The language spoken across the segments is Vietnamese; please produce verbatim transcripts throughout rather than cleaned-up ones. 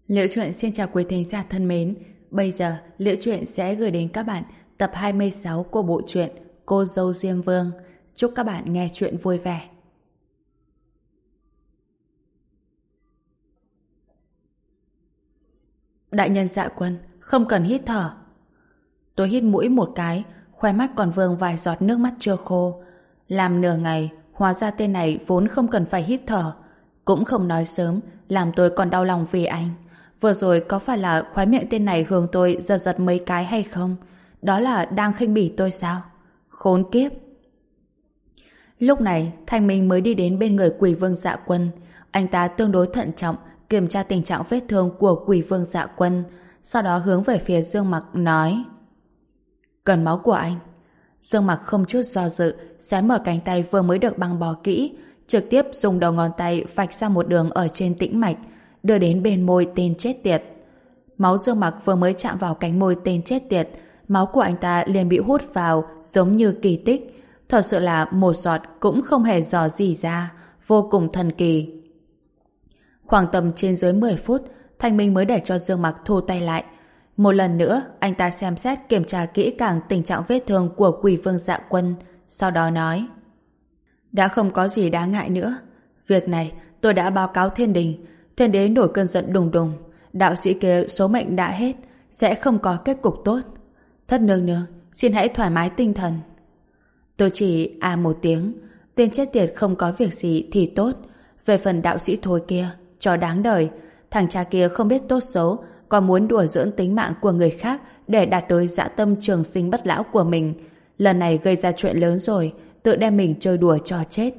Liễu Chuyện xin chào quý thính giả thân mến. Bây giờ, Liễu Chuyện sẽ gửi đến các bạn tập hai mươi sáu của bộ truyện Cô dâu Diêm Vương. Chúc các bạn nghe chuyện vui vẻ. Đại nhân Dạ Quân, không cần hít thở. Tôi hít mũi một cái, khoe mắt còn vương vài giọt nước mắt chưa khô. Làm nửa ngày, hóa ra tên này vốn không cần phải hít thở. Cũng không nói sớm, làm tôi còn đau lòng vì anh. Vừa rồi có phải là khóe miệng tên này hướng tôi giật giật mấy cái hay không? Đó là đang khinh bỉ tôi sao? Khốn kiếp! Lúc này, Thanh Minh mới đi đến bên người Quỷ Vương Dạ Quân. Anh ta tương đối thận trọng, kiểm tra tình trạng vết thương của Quỷ Vương Dạ Quân, sau đó hướng về phía Dương Mặc nói: cần máu của anh. Dương Mặc không chút do dự, xé mở cánh tay vừa mới được băng bó kỹ, trực tiếp dùng đầu ngón tay vạch ra một đường ở trên tĩnh mạch, đưa đến bên môi tên chết tiệt. Máu Dương Mặc vừa mới chạm vào cánh môi tên chết tiệt, máu của anh ta liền bị hút vào giống như kỳ tích. Thật sự là một giọt cũng không hề dò gì ra, vô cùng thần kỳ. Khoảng tầm trên dưới mười phút, Thanh Minh mới để cho Dương Mặc thu tay lại. Một lần nữa, anh ta xem xét kiểm tra kỹ càng tình trạng vết thương của Quỷ Vương Dạ Quân, sau đó nói: đã không có gì đáng ngại nữa. Việc này tôi đã báo cáo thiên đình. Thiên đế nổi cơn giận đùng đùng. Đạo sĩ kia số mệnh đã hết, sẽ không có kết cục tốt. Thất nương nương, xin hãy thoải mái tinh thần. Tôi chỉ à một tiếng. Tên chết tiệt không có việc gì thì tốt. Về phần đạo sĩ thôi kia, cho đáng đời. Thằng cha kia không biết tốt xấu, còn muốn đùa giỡn tính mạng của người khác để đạt tới dã tâm trường sinh bất lão của mình. Lần này gây ra chuyện lớn rồi, tự đem mình chơi đùa cho chết.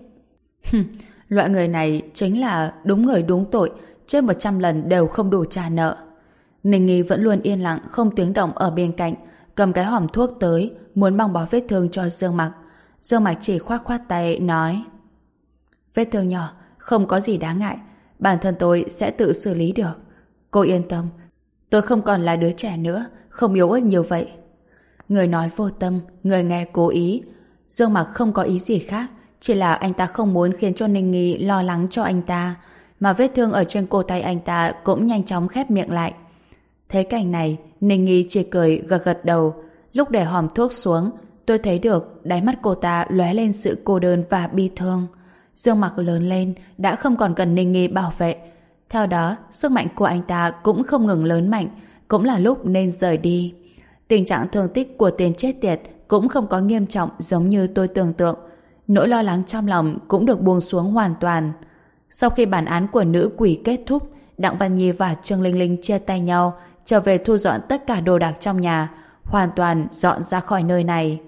Loại người này chính là đúng người đúng tội, trên một trăm lần đều không đủ trả nợ. Ninh Nghi vẫn luôn yên lặng không tiếng động ở bên cạnh, cầm cái hòm thuốc tới muốn băng bó vết thương cho Dương Mặc. Dương Mặc chỉ khoát khoát tay nói: vết thương nhỏ, không có gì đáng ngại, bản thân tôi sẽ tự xử lý được. Cô yên tâm, tôi không còn là đứa trẻ nữa, không yếu ớt như vậy. Người nói vô tâm, người nghe cố ý. Dương Mặc không có ý gì khác, chỉ là anh ta không muốn khiến cho Ninh Nghi lo lắng cho anh ta, mà vết thương ở trên cổ tay anh ta cũng nhanh chóng khép miệng lại. Thấy cảnh này, Ninh Nghi chỉ cười gật gật đầu. Lúc để hòm thuốc xuống, tôi thấy được đáy mắt cô ta lóe lên sự cô đơn và bi thương. Dương Mặc lớn lên, đã không còn cần Ninh Nghi bảo vệ. Theo đó, sức mạnh của anh ta cũng không ngừng lớn mạnh, cũng là lúc nên rời đi. Tình trạng thương tích của tên chết tiệt cũng không có nghiêm trọng giống như tôi tưởng tượng. Nỗi lo lắng trong lòng cũng được buông xuống hoàn toàn. Sau khi bản án của nữ quỷ kết thúc, Đặng Văn Nhi và Trương Linh Linh chia tay nhau, trở về thu dọn tất cả đồ đạc trong nhà, hoàn toàn dọn ra khỏi nơi này.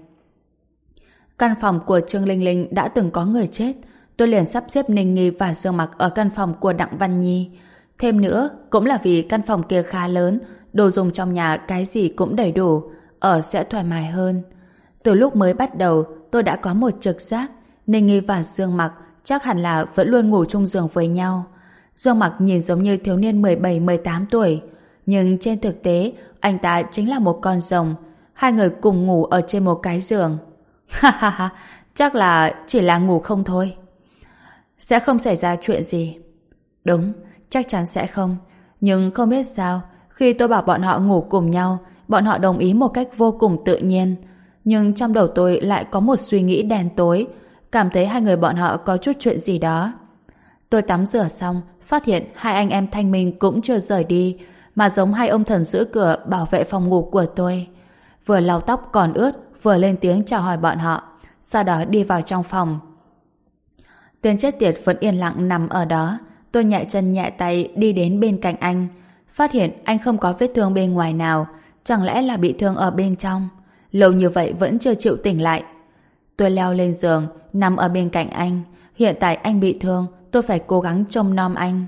Căn phòng của Trương Linh Linh đã từng có người chết, tôi liền sắp xếp Ninh Nghi và Dương Mặc ở căn phòng của Đặng Văn Nhi. Thêm nữa, cũng là vì căn phòng kia khá lớn, đồ dùng trong nhà cái gì cũng đầy đủ, ở sẽ thoải mái hơn. Từ lúc mới bắt đầu, tôi đã có một trực giác, Ninh Nghi và Dương Mặc chắc hẳn là vẫn luôn ngủ chung giường với nhau. Dương Mặc nhìn giống như thiếu niên mười bảy mười tám tuổi, nhưng trên thực tế, anh ta chính là một con rồng. Hai người cùng ngủ ở trên một cái giường. Ha ha ha, chắc là chỉ là ngủ không thôi. Sẽ không xảy ra chuyện gì. Đúng, chắc chắn sẽ không. Nhưng không biết sao, khi tôi bảo bọn họ ngủ cùng nhau, bọn họ đồng ý một cách vô cùng tự nhiên. Nhưng trong đầu tôi lại có một suy nghĩ đen tối, cảm thấy hai người bọn họ có chút chuyện gì đó. Tôi tắm rửa xong, phát hiện hai anh em Thanh Minh cũng chưa rời đi, mà giống hai ông thần giữ cửa bảo vệ phòng ngủ của tôi. Vừa lau tóc còn ướt, vừa lên tiếng chào hỏi bọn họ, sau đó đi vào trong phòng. Tên chết tiệt vẫn yên lặng nằm ở đó. Tôi nhẹ chân nhẹ tay đi đến bên cạnh anh, phát hiện anh không có vết thương bên ngoài nào, chẳng lẽ là bị thương ở bên trong. Lâu như vậy vẫn chưa chịu tỉnh lại. Tôi leo lên giường, nằm ở bên cạnh anh. Hiện tại anh bị thương, tôi phải cố gắng trông nom anh.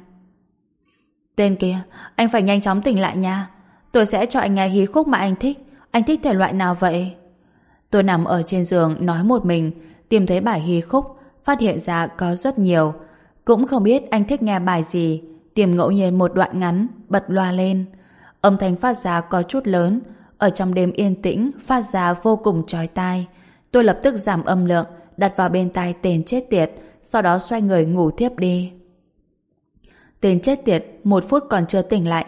Tên kia, anh phải nhanh chóng tỉnh lại nha. Tôi sẽ cho anh nghe hí khúc mà anh thích. Anh thích thể loại nào vậy? Tôi nằm ở trên giường nói một mình, tìm thấy bài hí khúc, phát hiện ra có rất nhiều. Cũng không biết anh thích nghe bài gì, tìm ngẫu nhiên một đoạn ngắn, bật loa lên. Âm thanh phát ra có chút lớn, ở trong đêm yên tĩnh phát ra vô cùng chói tai. Tôi lập tức giảm âm lượng, đặt vào bên tai tên chết tiệt, sau đó xoay người ngủ thiếp đi. Tên chết tiệt một phút còn chưa tỉnh lại,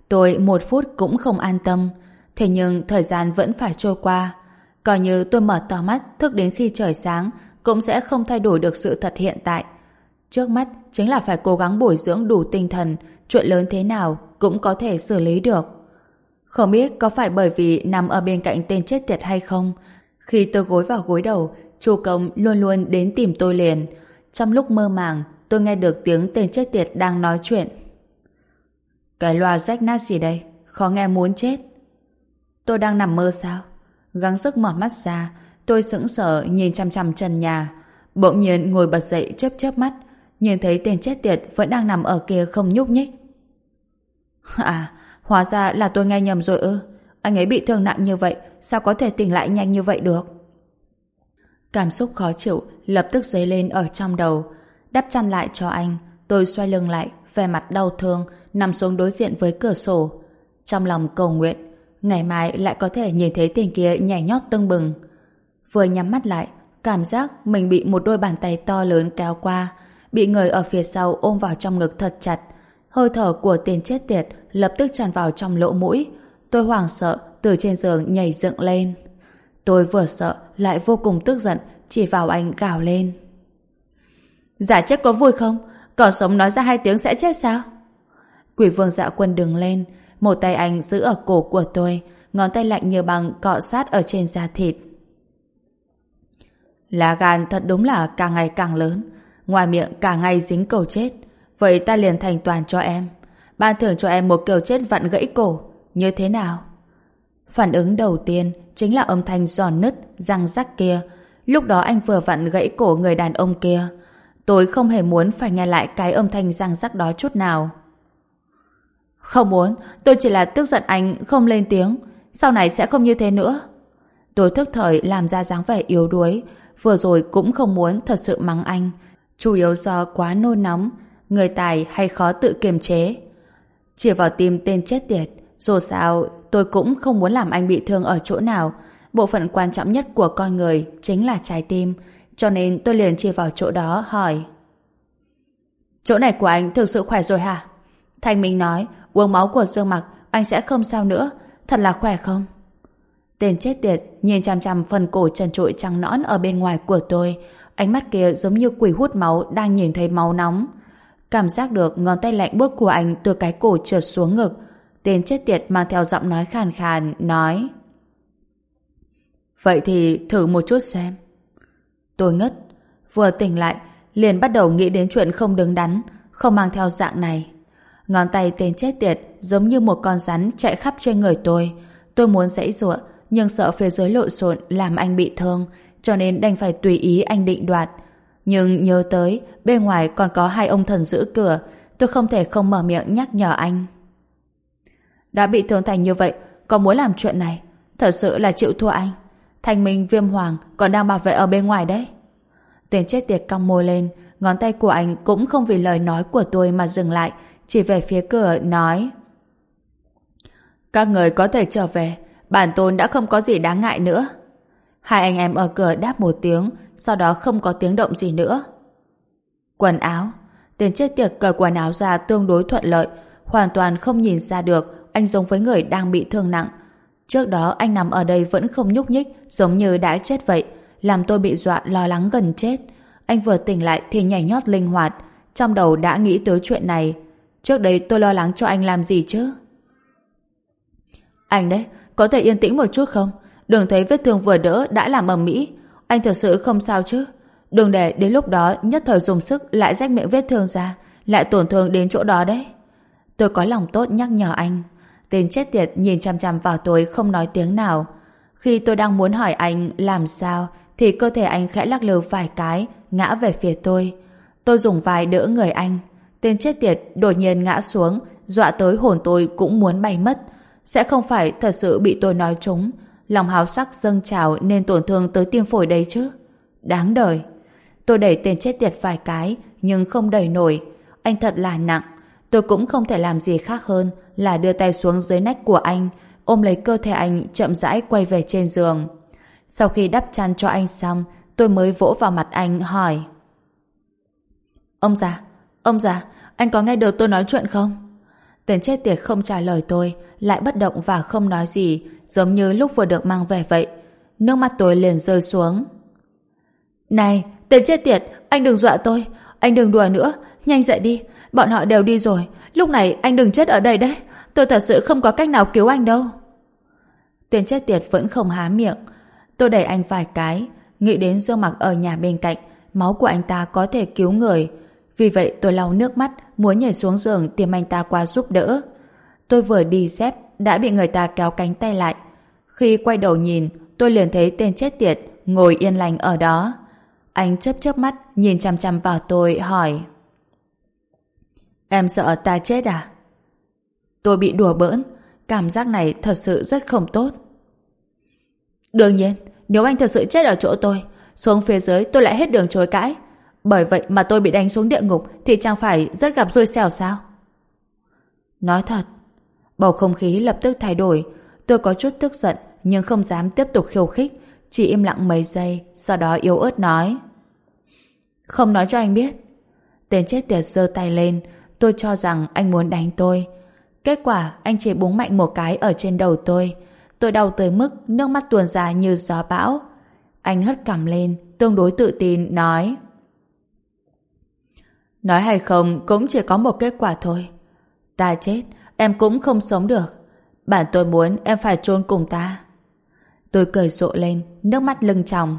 Tôi một phút cũng không an tâm. Thế nhưng thời gian vẫn phải trôi qua. Coi như tôi mở to mắt thức đến khi trời sáng cũng sẽ không thay đổi được sự thật hiện tại. Trước mắt chính là phải cố gắng bồi dưỡng đủ tinh thần, chuyện lớn thế nào cũng có thể xử lý được. Không biết có phải bởi vì nằm ở bên cạnh tên chết tiệt hay không, khi tôi gối vào gối đầu, Chu Công luôn luôn đến tìm tôi liền. Trong lúc mơ màng, tôi nghe được tiếng tên chết tiệt đang nói chuyện. Cái loa rách nát gì đây? Khó nghe muốn chết. Tôi đang nằm mơ sao? Gắng sức mở mắt ra, tôi sững sờ nhìn chằm chằm trần nhà. Bỗng nhiên ngồi bật dậy chớp chớp mắt, nhìn thấy tên chết tiệt vẫn đang nằm ở kia không nhúc nhích. À, hóa ra là tôi nghe nhầm rồi ư? Anh ấy bị thương nặng như vậy, sao có thể tỉnh lại nhanh như vậy được? Cảm xúc khó chịu lập tức dấy lên ở trong đầu. Đắp chăn lại cho anh, tôi xoay lưng lại, vẻ mặt đau thương, nằm xuống đối diện với cửa sổ. Trong lòng cầu nguyện, ngày mai lại có thể nhìn thấy tên kia nhảy nhót tưng bừng. Vừa nhắm mắt lại, cảm giác mình bị một đôi bàn tay to lớn kéo qua, bị người ở phía sau ôm vào trong ngực thật chặt. Hơi thở của tên chết tiệt lập tức tràn vào trong lỗ mũi. Tôi hoảng sợ, từ trên giường nhảy dựng lên. Tôi vừa sợ, lại vô cùng tức giận, chỉ vào anh gào lên. Giả chết có vui không? Còn sống nói ra hai tiếng sẽ chết sao? Quỷ vương Dạ Quân đứng lên, một tay anh giữ ở cổ của tôi, ngón tay lạnh như băng cọ sát ở trên da thịt. Lá gan thật đúng là càng ngày càng lớn, ngoài miệng cả ngày dính cầu chết. Vậy ta liền thành toàn cho em, ban thưởng cho em một kiểu chết vặn gãy cổ, như thế nào? Phản ứng đầu tiên chính là âm thanh giòn nứt, răng rắc kia. Lúc đó anh vừa vặn gãy cổ người đàn ông kia. Tôi không hề muốn phải nghe lại cái âm thanh răng rắc đó chút nào. Không muốn, tôi chỉ là tức giận anh không lên tiếng, sau này sẽ không như thế nữa. Tôi thức thời làm ra dáng vẻ yếu đuối, vừa rồi cũng không muốn thật sự mắng anh, chủ yếu do quá nôn nóng, người tài hay khó tự kiềm chế. Chỉ vào tim tên chết tiệt, dù sao tôi cũng không muốn làm anh bị thương ở chỗ nào. Bộ phận quan trọng nhất của con người chính là trái tim, cho nên tôi liền chỉ vào chỗ đó hỏi. Chỗ này của anh thực sự khỏe rồi hả? Thanh Minh nói uống máu của Dương Mặc anh sẽ không sao nữa, thật là khỏe không? Tên chết tiệt nhìn chằm chằm phần cổ trần trụi trắng nõn ở bên ngoài của tôi, ánh mắt kia giống như quỷ hút máu đang nhìn thấy máu nóng. Cảm giác được ngón tay lạnh buốt của anh từ cái cổ trượt xuống ngực. Tên chết tiệt mang theo giọng nói khàn khàn nói: Vậy thì thử một chút xem. Tôi ngất, vừa tỉnh lại liền bắt đầu nghĩ đến chuyện không đứng đắn, không mang theo dạng này. Ngón tay tên chết tiệt giống như một con rắn chạy khắp trên người tôi. Tôi muốn giãy giụa nhưng sợ phía dưới lộn xộn làm anh bị thương, cho nên đành phải tùy ý anh định đoạt. Nhưng nhớ tới bên ngoài còn có hai ông thần giữ cửa, tôi không thể không mở miệng nhắc nhở anh. Đã bị thương thành như vậy, còn muốn làm chuyện này, thật sự là chịu thua anh. Thanh Minh, Viêm Hoàng còn đang bảo vệ ở bên ngoài đấy. Tên chết tiệt cong môi lên, ngón tay của anh cũng không vì lời nói của tôi mà dừng lại, chỉ về phía cửa nói: Các người có thể trở về, bản tôn đã không có gì đáng ngại nữa. Hai anh em ở cửa đáp một tiếng, sau đó không có tiếng động gì nữa. Quần áo. Tên chết tiệt cởi quần áo ra tương đối thuận lợi, hoàn toàn không nhìn ra được anh giống với người đang bị thương nặng. Trước đó anh nằm ở đây vẫn không nhúc nhích, giống như đã chết vậy, làm tôi bị dọa lo lắng gần chết. Anh vừa tỉnh lại thì nhảy nhót linh hoạt, trong đầu đã nghĩ tới chuyện này. Trước đây tôi lo lắng cho anh làm gì chứ? Anh đấy, có thể yên tĩnh một chút không? Đừng thấy vết thương vừa đỡ đã làm ầm ĩ. Anh thật sự không sao chứ? Đừng để đến lúc đó nhất thời dùng sức lại rách miệng vết thương ra, lại tổn thương đến chỗ đó đấy. Tôi có lòng tốt nhắc nhở anh. Tên chết tiệt nhìn chằm chằm vào tôi không nói tiếng nào. Khi tôi đang muốn hỏi anh làm sao thì cơ thể anh khẽ lắc lư vài cái, ngã về phía tôi. Tôi dùng vai đỡ người anh. Tên chết tiệt đột nhiên ngã xuống, dọa tới hồn tôi cũng muốn bay mất. Sẽ không phải thật sự bị tôi nói trúng, lòng háo sắc dâng trào nên tổn thương tới tim phổi đấy chứ? Đáng đời. Tôi đẩy tên chết tiệt vài cái nhưng không đẩy nổi. Anh thật là nặng. Tôi cũng không thể làm gì khác hơn là đưa tay xuống dưới nách của anh, ôm lấy cơ thể anh chậm rãi quay về trên giường. Sau khi đắp chăn cho anh xong, tôi mới vỗ vào mặt anh hỏi: Ông già, ông già, anh có nghe được tôi nói chuyện không? Tên chết tiệt không trả lời tôi, lại bất động và không nói gì, giống như lúc vừa được mang về vậy. Nước mắt tôi liền rơi xuống. Này, tên chết tiệt, anh đừng dọa tôi, anh đừng đùa nữa, nhanh dậy đi, bọn họ đều đi rồi, lúc này anh đừng chết ở đây đấy, tôi thật sự không có cách nào cứu anh đâu. Tên chết tiệt vẫn không há miệng. Tôi đẩy anh vài cái, nghĩ đến Dương Mặc ở nhà bên cạnh, máu của anh ta có thể cứu người. Vì vậy tôi lau nước mắt, muốn nhảy xuống giường tìm anh ta qua giúp đỡ. Tôi vừa đi dép, đã bị người ta kéo cánh tay lại. Khi quay đầu nhìn, tôi liền thấy tên chết tiệt ngồi yên lành ở đó. Anh chớp chớp mắt, nhìn chằm chằm vào tôi, hỏi: Em sợ ta chết à? Tôi bị đùa bỡn, cảm giác này thật sự rất không tốt. Đương nhiên, nếu anh thật sự chết ở chỗ tôi, xuống phía dưới tôi lại hết đường chối cãi. Bởi vậy mà tôi bị đánh xuống địa ngục thì chẳng phải rất gặp xui xẻo sao? Nói thật, bầu không khí lập tức thay đổi. Tôi có chút tức giận nhưng không dám tiếp tục khiêu khích, chỉ im lặng mấy giây, sau đó yếu ớt nói: Không nói cho anh biết. Tên chết tiệt giơ tay lên, tôi cho rằng anh muốn đánh tôi. Kết quả anh chỉ búng mạnh một cái ở trên đầu tôi. Tôi đau tới mức nước mắt tuôn ra như gió bão. Anh hất cằm lên, tương đối tự tin, nói: Nói hay không cũng chỉ có một kết quả thôi. Ta chết, em cũng không sống được. Bản tôi muốn em phải chôn cùng ta. Tôi cười rộ lên, nước mắt lưng tròng.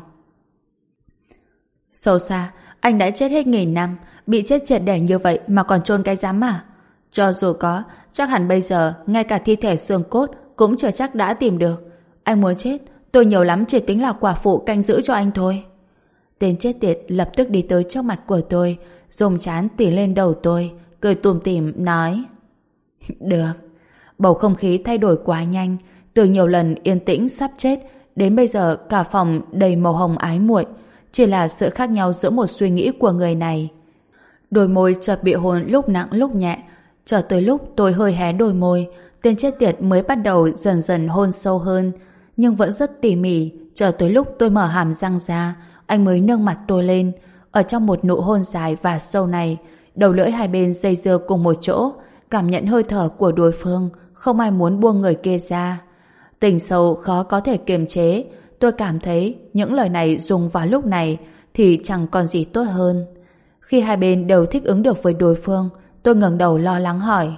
Sâu xa, anh đã chết hết nghìn năm, bị chết triệt để như vậy mà còn chôn cái dám à? Cho dù có, chắc hẳn bây giờ ngay cả thi thể xương cốt cũng chưa chắc đã tìm được. Anh muốn chết, tôi nhiều lắm chỉ tính là quả phụ canh giữ cho anh thôi. Tên chết tiệt lập tức đi tới trước mặt của tôi, dùng trán tỉ lên đầu tôi, cười tủm tỉm nói: Được. Bầu không khí thay đổi quá nhanh, từ nhiều lần yên tĩnh sắp chết đến bây giờ cả phòng đầy màu hồng ái muội, chỉ là sự khác nhau giữa một suy nghĩ của người này. Đôi môi chợt bị hôn lúc nặng lúc nhẹ, chờ tới lúc tôi hơi hé đôi môi, tên chết tiệt mới bắt đầu dần dần hôn sâu hơn, nhưng vẫn rất tỉ mỉ. Chờ tới lúc tôi mở hàm răng ra, anh mới nâng mặt tôi lên. Ở trong một nụ hôn dài và sâu này, đầu lưỡi hai bên dây dưa cùng một chỗ, cảm nhận hơi thở của đối phương, không ai muốn buông người kia ra. Tình sâu khó có thể kiềm chế. Tôi cảm thấy những lời này dùng vào lúc này thì chẳng còn gì tốt hơn. Khi hai bên đều thích ứng được với đối phương, tôi ngẩng đầu lo lắng hỏi: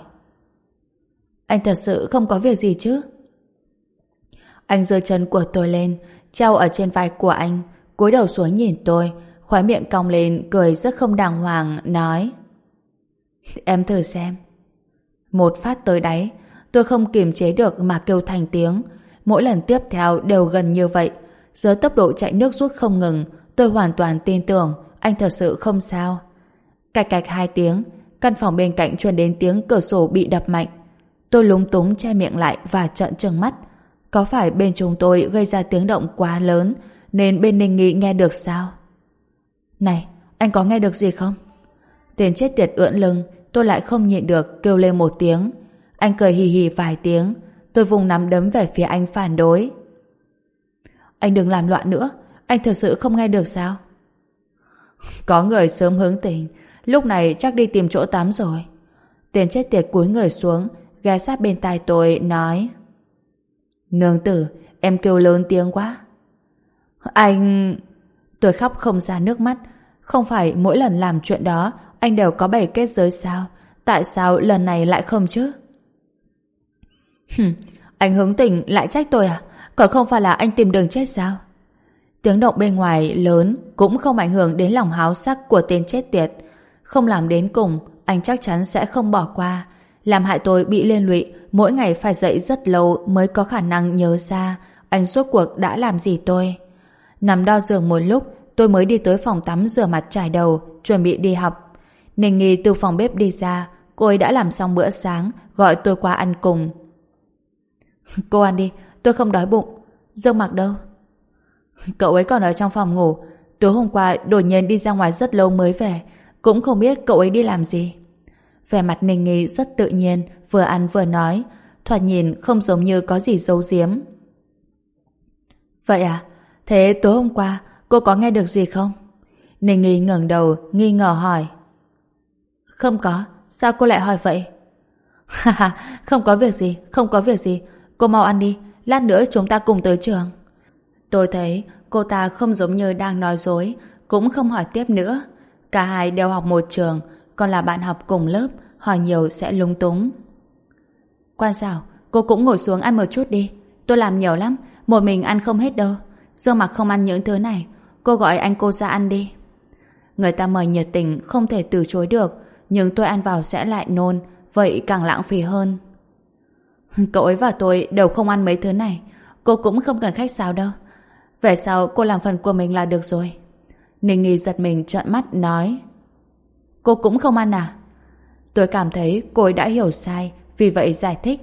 Anh thật sự không có việc gì chứ? Anh giơ chân của tôi lên, treo ở trên vai của anh, cúi đầu xuống nhìn tôi, khóe miệng cong lên, cười rất không đàng hoàng, nói: Em thử xem. Một phát tới đáy, tôi không kiềm chế được mà kêu thành tiếng. Mỗi lần tiếp theo đều gần như vậy. Dưới tốc độ chạy nước rút không ngừng, tôi hoàn toàn tin tưởng anh thật sự không sao. Cạch cạch hai tiếng, căn phòng bên cạnh truyền đến tiếng cửa sổ bị đập mạnh. Tôi lúng túng che miệng lại và trợn trừng mắt. Có phải bên chúng tôi gây ra tiếng động quá lớn nên bên Ninh Nghi nghe được sao? Này, anh có nghe được gì không? Tên chết tiệt ưỡn lưng, tôi lại không nhịn được kêu lên một tiếng. Anh cười hì hì vài tiếng. Tôi vùng nắm đấm về phía anh phản đối. Anh đừng làm loạn nữa, anh thật sự không nghe được sao? Có người sớm hướng tình, lúc này chắc đi tìm chỗ tắm rồi. Tên chết tiệt cúi người xuống, ghé sát bên tai tôi, nói: Nương tử, em kêu lớn tiếng quá. Anh... Tôi khóc không ra nước mắt. Không phải mỗi lần làm chuyện đó anh đều có bày kết giới sao? Tại sao lần này lại không chứ? Hừm, anh hướng tình lại trách tôi à? Còn không phải là anh tìm đường chết sao? Tiếng động bên ngoài lớn cũng không ảnh hưởng đến lòng háo sắc của tên chết tiệt. Không làm đến cùng, anh chắc chắn sẽ không bỏ qua. Làm hại tôi bị liên lụy, mỗi ngày phải dậy rất lâu mới có khả năng nhớ ra anh rốt cuộc đã làm gì tôi. Nằm đo giường một lúc, tôi mới đi tới phòng tắm rửa mặt trải đầu, chuẩn bị đi học. Ninh Nghi từ phòng bếp đi ra, cô ấy đã làm xong bữa sáng, gọi tôi qua ăn cùng. Cô ăn đi, tôi không đói bụng. Dương Mặc đâu? Cậu ấy còn ở trong phòng ngủ. Tối hôm qua đột nhiên đi ra ngoài rất lâu mới về, cũng không biết cậu ấy đi làm gì. Vẻ mặt Ninh Nghi rất tự nhiên, vừa ăn vừa nói, thoạt nhìn không giống như có gì giấu giếm. Vậy à? Thế tối hôm qua cô có nghe được gì không? Ninh Nghi ngẩng đầu nghi ngờ hỏi. Không có, sao cô lại hỏi vậy? Ha ha, không có việc gì, không có việc gì. Cô mau ăn đi, lát nữa chúng ta cùng tới trường. Tôi thấy cô ta không giống như đang nói dối, cũng không hỏi tiếp nữa. Cả hai đều học một trường, còn là bạn học cùng lớp, hỏi nhiều sẽ lung túng. Quan Sảo, cô cũng ngồi xuống ăn một chút đi. Tôi làm nhiều lắm, một mình ăn không hết đâu. Dương Mặc không ăn những thứ này, cô gọi anh cô ra ăn đi. Người ta mời nhiệt tình không thể từ chối được, nhưng tôi ăn vào sẽ lại nôn, vậy càng lãng phí hơn. Cậu ấy và tôi đều không ăn mấy thứ này, cô cũng không cần khách sáo đâu. Về sau cô làm phần của mình là được rồi. Ninh Nghi giật mình trợn mắt nói. Cô cũng không ăn à? Tôi cảm thấy cô ấy đã hiểu sai, vì vậy giải thích.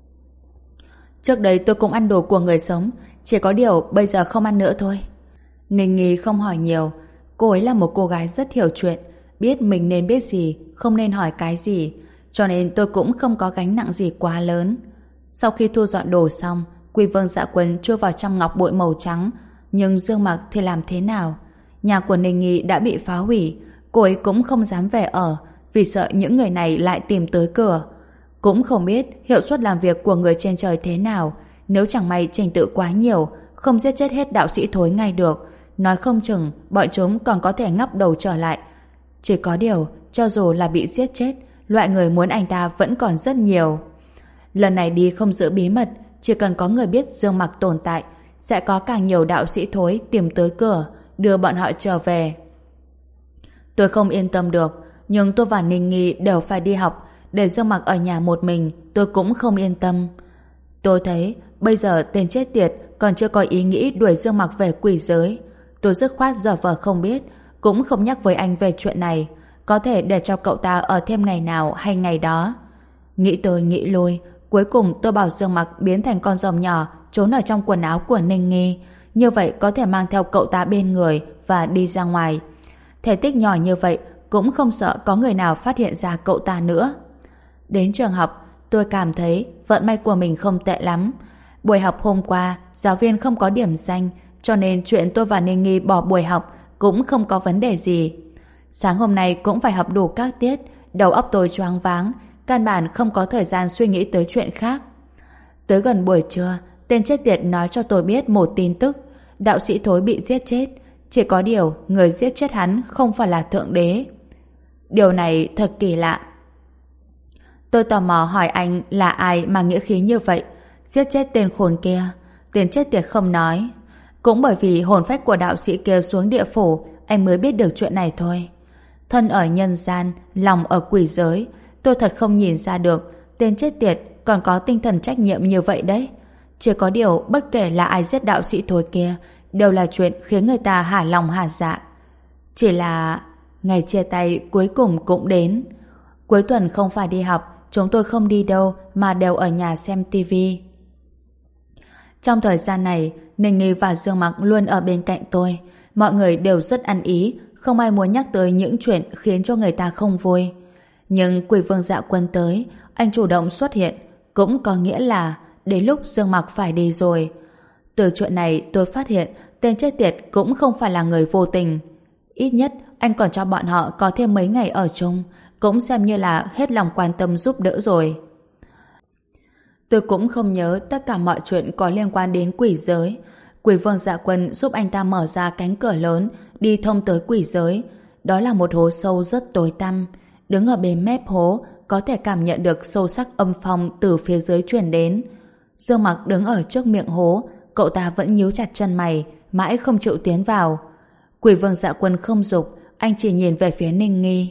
Trước đây tôi cũng ăn đồ của người sống, chỉ có điều bây giờ không ăn nữa thôi. Ninh Nghi không hỏi nhiều. Cô ấy là một cô gái rất hiểu chuyện, biết mình nên biết gì, không nên hỏi cái gì, cho nên tôi cũng không có gánh nặng gì quá lớn. Sau khi thu dọn đồ xong, Quy Vương Dạ Quân chui vào trong ngọc bội màu trắng, nhưng Dương Mặc thì làm thế nào? Nhà của Ninh Nghi đã bị phá hủy, cô ấy cũng không dám về ở, vì sợ những người này lại tìm tới cửa. Cũng không biết hiệu suất làm việc của người trên trời thế nào, nếu chẳng may trình tự quá nhiều, không giết chết hết đạo sĩ thối ngay được, nói không chừng bọn chúng còn có thể ngóc đầu trở lại. Chỉ có điều, cho dù là bị giết chết, loại người muốn anh ta vẫn còn rất nhiều. Lần này đi không giữ bí mật, chỉ cần có người biết Dương Mặc tồn tại, sẽ có càng nhiều đạo sĩ thối tìm tới cửa, đưa bọn họ trở về. Tôi không yên tâm được, nhưng tôi và Ninh Nghi đều phải đi học, để Dương Mặc ở nhà một mình, tôi cũng không yên tâm. Tôi thấy, bây giờ tên chết tiệt còn chưa có ý nghĩ đuổi Dương Mặc về quỷ giới. Tôi dứt khoát giờ vờ không biết, cũng không nhắc với anh về chuyện này, có thể để cho cậu ta ở thêm ngày nào hay ngày đó. Nghĩ tôi nghĩ lui, cuối cùng tôi bảo Dương Mặc biến thành con rồng nhỏ trốn ở trong quần áo của Ninh Nghi, như vậy có thể mang theo cậu ta bên người và đi ra ngoài. Thể tích nhỏ như vậy cũng không sợ có người nào phát hiện ra cậu ta nữa. Đến trường học, tôi cảm thấy vận may của mình không tệ lắm. Buổi học hôm qua, giáo viên không có điểm danh, cho nên chuyện tôi và Ninh Nghi bỏ buổi học cũng không có vấn đề gì. Sáng hôm nay cũng phải học đủ các tiết, đầu óc tôi choáng váng, căn bản không có thời gian suy nghĩ tới chuyện khác. Tới gần buổi trưa, tên chết tiệt nói cho tôi biết một tin tức, đạo sĩ thối bị giết chết, chỉ có điều người giết chết hắn không phải là Thượng Đế. Điều này thật kỳ lạ. Tôi tò mò hỏi anh là ai mà nghĩa khí như vậy, giết chết tên khốn kia. Tên chết tiệt không nói. Cũng bởi vì hồn phách của đạo sĩ kia xuống địa phủ, anh mới biết được chuyện này thôi. Thân ở nhân gian, lòng ở quỷ giới, tôi thật không nhìn ra được tên chết tiệt còn có tinh thần trách nhiệm như vậy đấy. Chỉ có điều bất kể là ai giết đạo sĩ thối kia, đều là chuyện khiến người ta hả lòng hả dạ. Chỉ là ngày chia tay cuối cùng cũng đến. Cuối tuần không phải đi học, chúng tôi không đi đâu mà đều ở nhà xem tivi. Trong thời gian này, Ninh Nghi và Dương Mặc luôn ở bên cạnh tôi. Mọi người đều rất ăn ý, không ai muốn nhắc tới những chuyện khiến cho người ta không vui. Nhưng Quỷ Vương Dạ Quân tới, anh chủ động xuất hiện, cũng có nghĩa là đến lúc Dương Mặc phải đi rồi. Từ chuyện này tôi phát hiện tên chết tiệt cũng không phải là người vô tình. Ít nhất anh còn cho bọn họ có thêm mấy ngày ở chung, cũng xem như là hết lòng quan tâm giúp đỡ rồi. Tôi cũng không nhớ tất cả mọi chuyện có liên quan đến quỷ giới. Quỷ Vương Dạ Quân giúp anh ta mở ra cánh cửa lớn đi thông tới quỷ giới. Đó là một hố sâu rất tối tăm. Đứng ở bên mép hố có thể cảm nhận được sâu sắc âm phong từ phía dưới truyền đến. Dương Mặc đứng ở trước miệng hố, cậu ta vẫn nhíu chặt chân mày, mãi không chịu tiến vào. Quỷ Vương Dạ Quân không giục, anh chỉ nhìn về phía Ninh Nghi.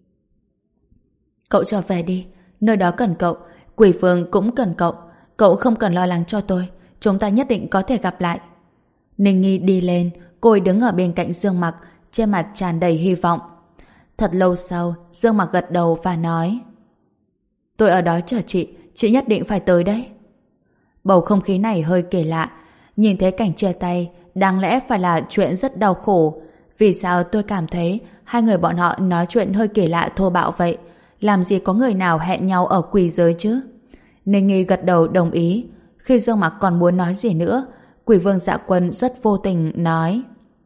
Cậu trở về đi, nơi đó cần cậu, Quỷ Vương cũng cần cậu, cậu không cần lo lắng cho tôi, chúng ta nhất định có thể gặp lại. Ninh Nghi đi lên, cô ấy đứng ở bên cạnh Dương Mặc, trên mặt tràn đầy hy vọng. Thật lâu sau, Dương Mặc gật đầu và nói: Tôi ở đó chờ chị, chị nhất định phải tới đấy. Bầu không khí này hơi kỳ lạ, nhìn thấy cảnh chia tay, đáng lẽ phải là chuyện rất đau khổ. Vì sao tôi cảm thấy hai người bọn họ nói chuyện hơi kỳ lạ thô bạo vậy? Làm gì có người nào hẹn nhau ở quỷ giới chứ? Ninh Nghi gật đầu đồng ý. Khi Dương Mặc còn muốn nói gì nữa, Quỷ Vương Dạ Quân rất vô tình nói: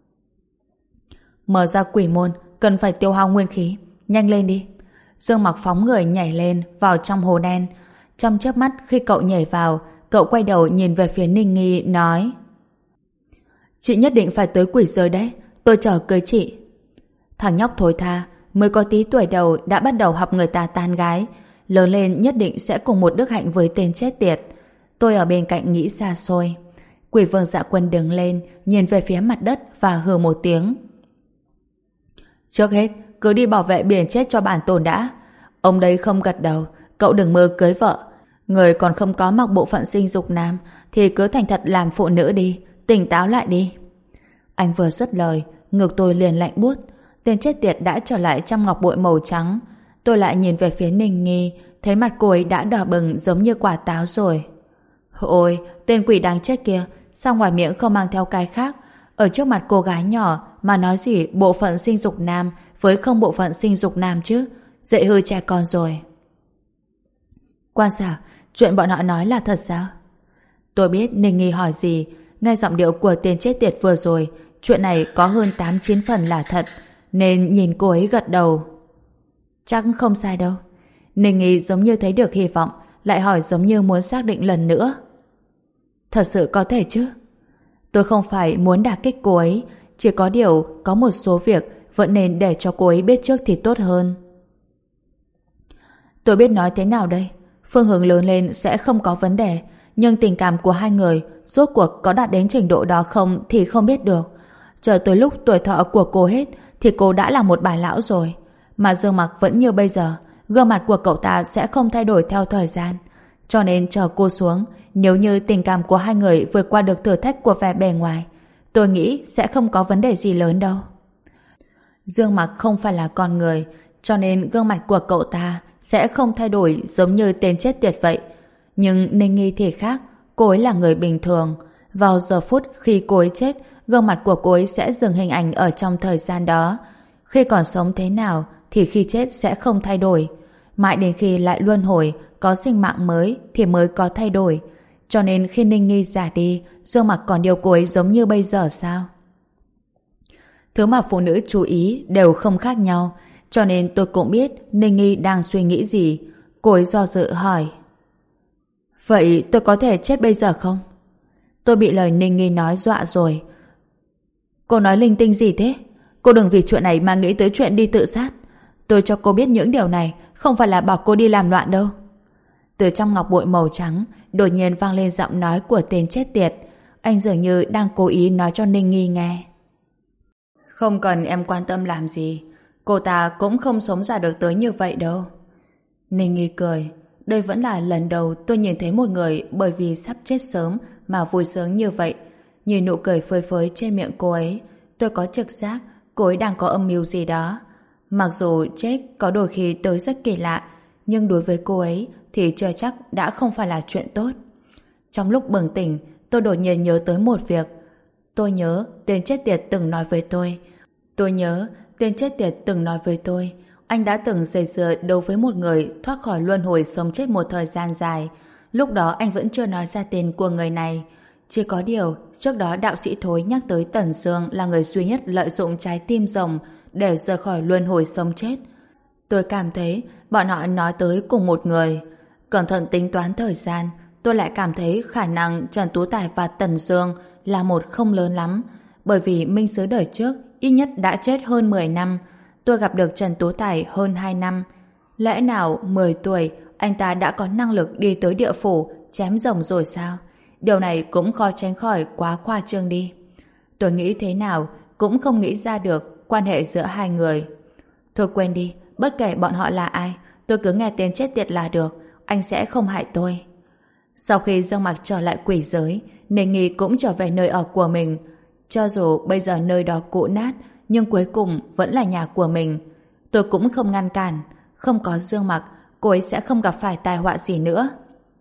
Mở ra quỷ môn, cần phải tiêu hao nguyên khí, nhanh lên đi. Dương Mặc phóng người nhảy lên vào trong hồ đen, Trong chớp mắt khi cậu nhảy vào, cậu quay đầu nhìn về phía Ninh Nghi, nói: Chị nhất định phải tới quỷ giới đấy, tôi chờ cưới chị. Thằng nhóc thối tha, mới có tí tuổi đầu đã bắt đầu học người ta tán gái, lớn lên nhất định sẽ cùng một đức hạnh với tên chết tiệt. Tôi ở bên cạnh nghĩ xa xôi. Quỷ vương Dạ Quân đứng lên, nhìn về phía mặt đất và hừ một tiếng. Trước hết, cứ đi bảo vệ biển chết cho bản tồn đã. Ông đây không gật đầu, cậu đừng mơ cưới vợ. Người còn không có mặc bộ phận sinh dục nam thì cứ thành thật làm phụ nữ đi, tỉnh táo lại đi. Anh vừa dứt lời, ngực tôi liền lạnh buốt. Tên chết tiệt đã trở lại trong ngọc bội màu trắng. Tôi lại nhìn về phía Ninh Nghi, thấy mặt cô ấy đã đỏ bừng giống như quả táo rồi. Ôi, tên quỷ đáng chết kia, sao ngoài miệng không mang theo cái khác? Ở trước mặt cô gái nhỏ mà nói gì bộ phận sinh dục nam với không bộ phận sinh dục nam chứ? Dạy hư trẻ con rồi. Quan sao, chuyện bọn họ nói là thật sao? Tôi biết Ninh Nghi hỏi gì, nghe giọng điệu của tên chết tiệt vừa rồi, chuyện này có hơn tám chín phần là thật, nên nhìn cô ấy gật đầu. Chắc không sai đâu. Ninh Nghi giống như thấy được hy vọng, lại hỏi giống như muốn xác định lần nữa. Thật sự có thể chứ? Tôi không phải muốn đả kích cô ấy, chỉ có điều có một số việc vẫn nên để cho cô ấy biết trước thì tốt hơn. Tôi biết nói thế nào đây? Phương hướng lớn lên sẽ không có vấn đề, nhưng tình cảm của hai người rốt cuộc có đạt đến trình độ đó không thì không biết được. Chờ tới lúc tuổi thọ của cô hết thì cô đã là một bà lão rồi. Mà Dương Mặc vẫn như bây giờ, gương mặt của cậu ta sẽ không thay đổi theo thời gian. Cho nên chờ cô xuống, nếu như tình cảm của hai người vượt qua được thử thách của vẻ bề ngoài, tôi nghĩ sẽ không có vấn đề gì lớn đâu. Dương Mặc không phải là con người, cho nên gương mặt của cậu ta sẽ không thay đổi giống như tên chết tiệt vậy. Nhưng Ninh Nghi thì khác, cô ấy là người bình thường. Vào giờ phút khi cô ấy chết, gương mặt của cô ấy sẽ dừng hình ảnh ở trong thời gian đó. Khi còn sống thế nào thì khi chết sẽ không thay đổi. Mãi đến khi lại luân hồi, có sinh mạng mới thì mới có thay đổi. Cho nên khi Ninh Nghi già đi, Dương Mặc còn điều cô ấy giống như bây giờ sao? Thứ mà phụ nữ chú ý đều không khác nhau, cho nên tôi cũng biết Ninh Nghi đang suy nghĩ gì. Cô ấy do dự hỏi: Vậy tôi có thể chết bây giờ không? Tôi bị lời Ninh Nghi nói dọa rồi. Cô nói linh tinh gì thế? Cô đừng vì chuyện này mà nghĩ tới chuyện đi tự sát. Tôi cho cô biết những điều này không phải là bảo cô đi làm loạn đâu. Từ trong ngọc bội màu trắng đột nhiên vang lên giọng nói của tên chết tiệt. Anh dường như đang cố ý nói cho Ninh Nghi nghe. Không cần em quan tâm làm gì, cô ta cũng không sống ra được tới như vậy đâu. Ninh Nghi cười. Đây vẫn là lần đầu tôi nhìn thấy một người bởi vì sắp chết sớm mà vui sướng như vậy. Nhìn nụ cười phơi phới trên miệng cô ấy, tôi có trực giác cô ấy đang có âm mưu gì đó. Mặc dù chết có đôi khi tới rất kỳ lạ, nhưng đối với cô ấy thì chưa chắc đã không phải là chuyện tốt. Trong lúc bừng tỉnh, tôi đột nhiên nhớ tới một việc. Tôi nhớ tên chết tiệt từng nói với tôi. Tôi nhớ tên chết tiệt từng nói với tôi. Anh đã từng dây dưa đấu với một người thoát khỏi luân hồi sống chết một thời gian dài. Lúc đó anh vẫn chưa nói ra tên của người này. Chỉ có điều, trước đó đạo sĩ Thối nhắc tới Tần Dương là người duy nhất lợi dụng trái tim rồng để rời khỏi luân hồi sống chết. Tôi cảm thấy bọn họ nói tới cùng một người. Cẩn thận tính toán thời gian, tôi lại cảm thấy khả năng Trần Tú Tài và Tần Dương là một không lớn lắm. Bởi vì Minh Sứ đời trước ít nhất đã chết hơn mười năm. Tôi gặp được Trần Tú Tài hơn hai năm. Lẽ nào mười tuổi anh ta đã có năng lực đi tới địa phủ chém rồng rồi sao? Điều này cũng khó tránh khỏi quá khoa trương đi. Tôi nghĩ thế nào cũng không nghĩ ra được quan hệ giữa hai người. Thôi quên đi, bất kể bọn họ là ai, tôi cứ nghe tên chết tiệt là được, anh sẽ không hại tôi. Sau khi Dương Mặc trở lại quỷ giới, Ninh Nghi cũng trở về nơi ở của mình. Cho dù bây giờ nơi đó cũ nát, nhưng cuối cùng vẫn là nhà của mình. Tôi cũng không ngăn cản. Không có Dương Mặc, cô ấy sẽ không gặp phải tai họa gì nữa.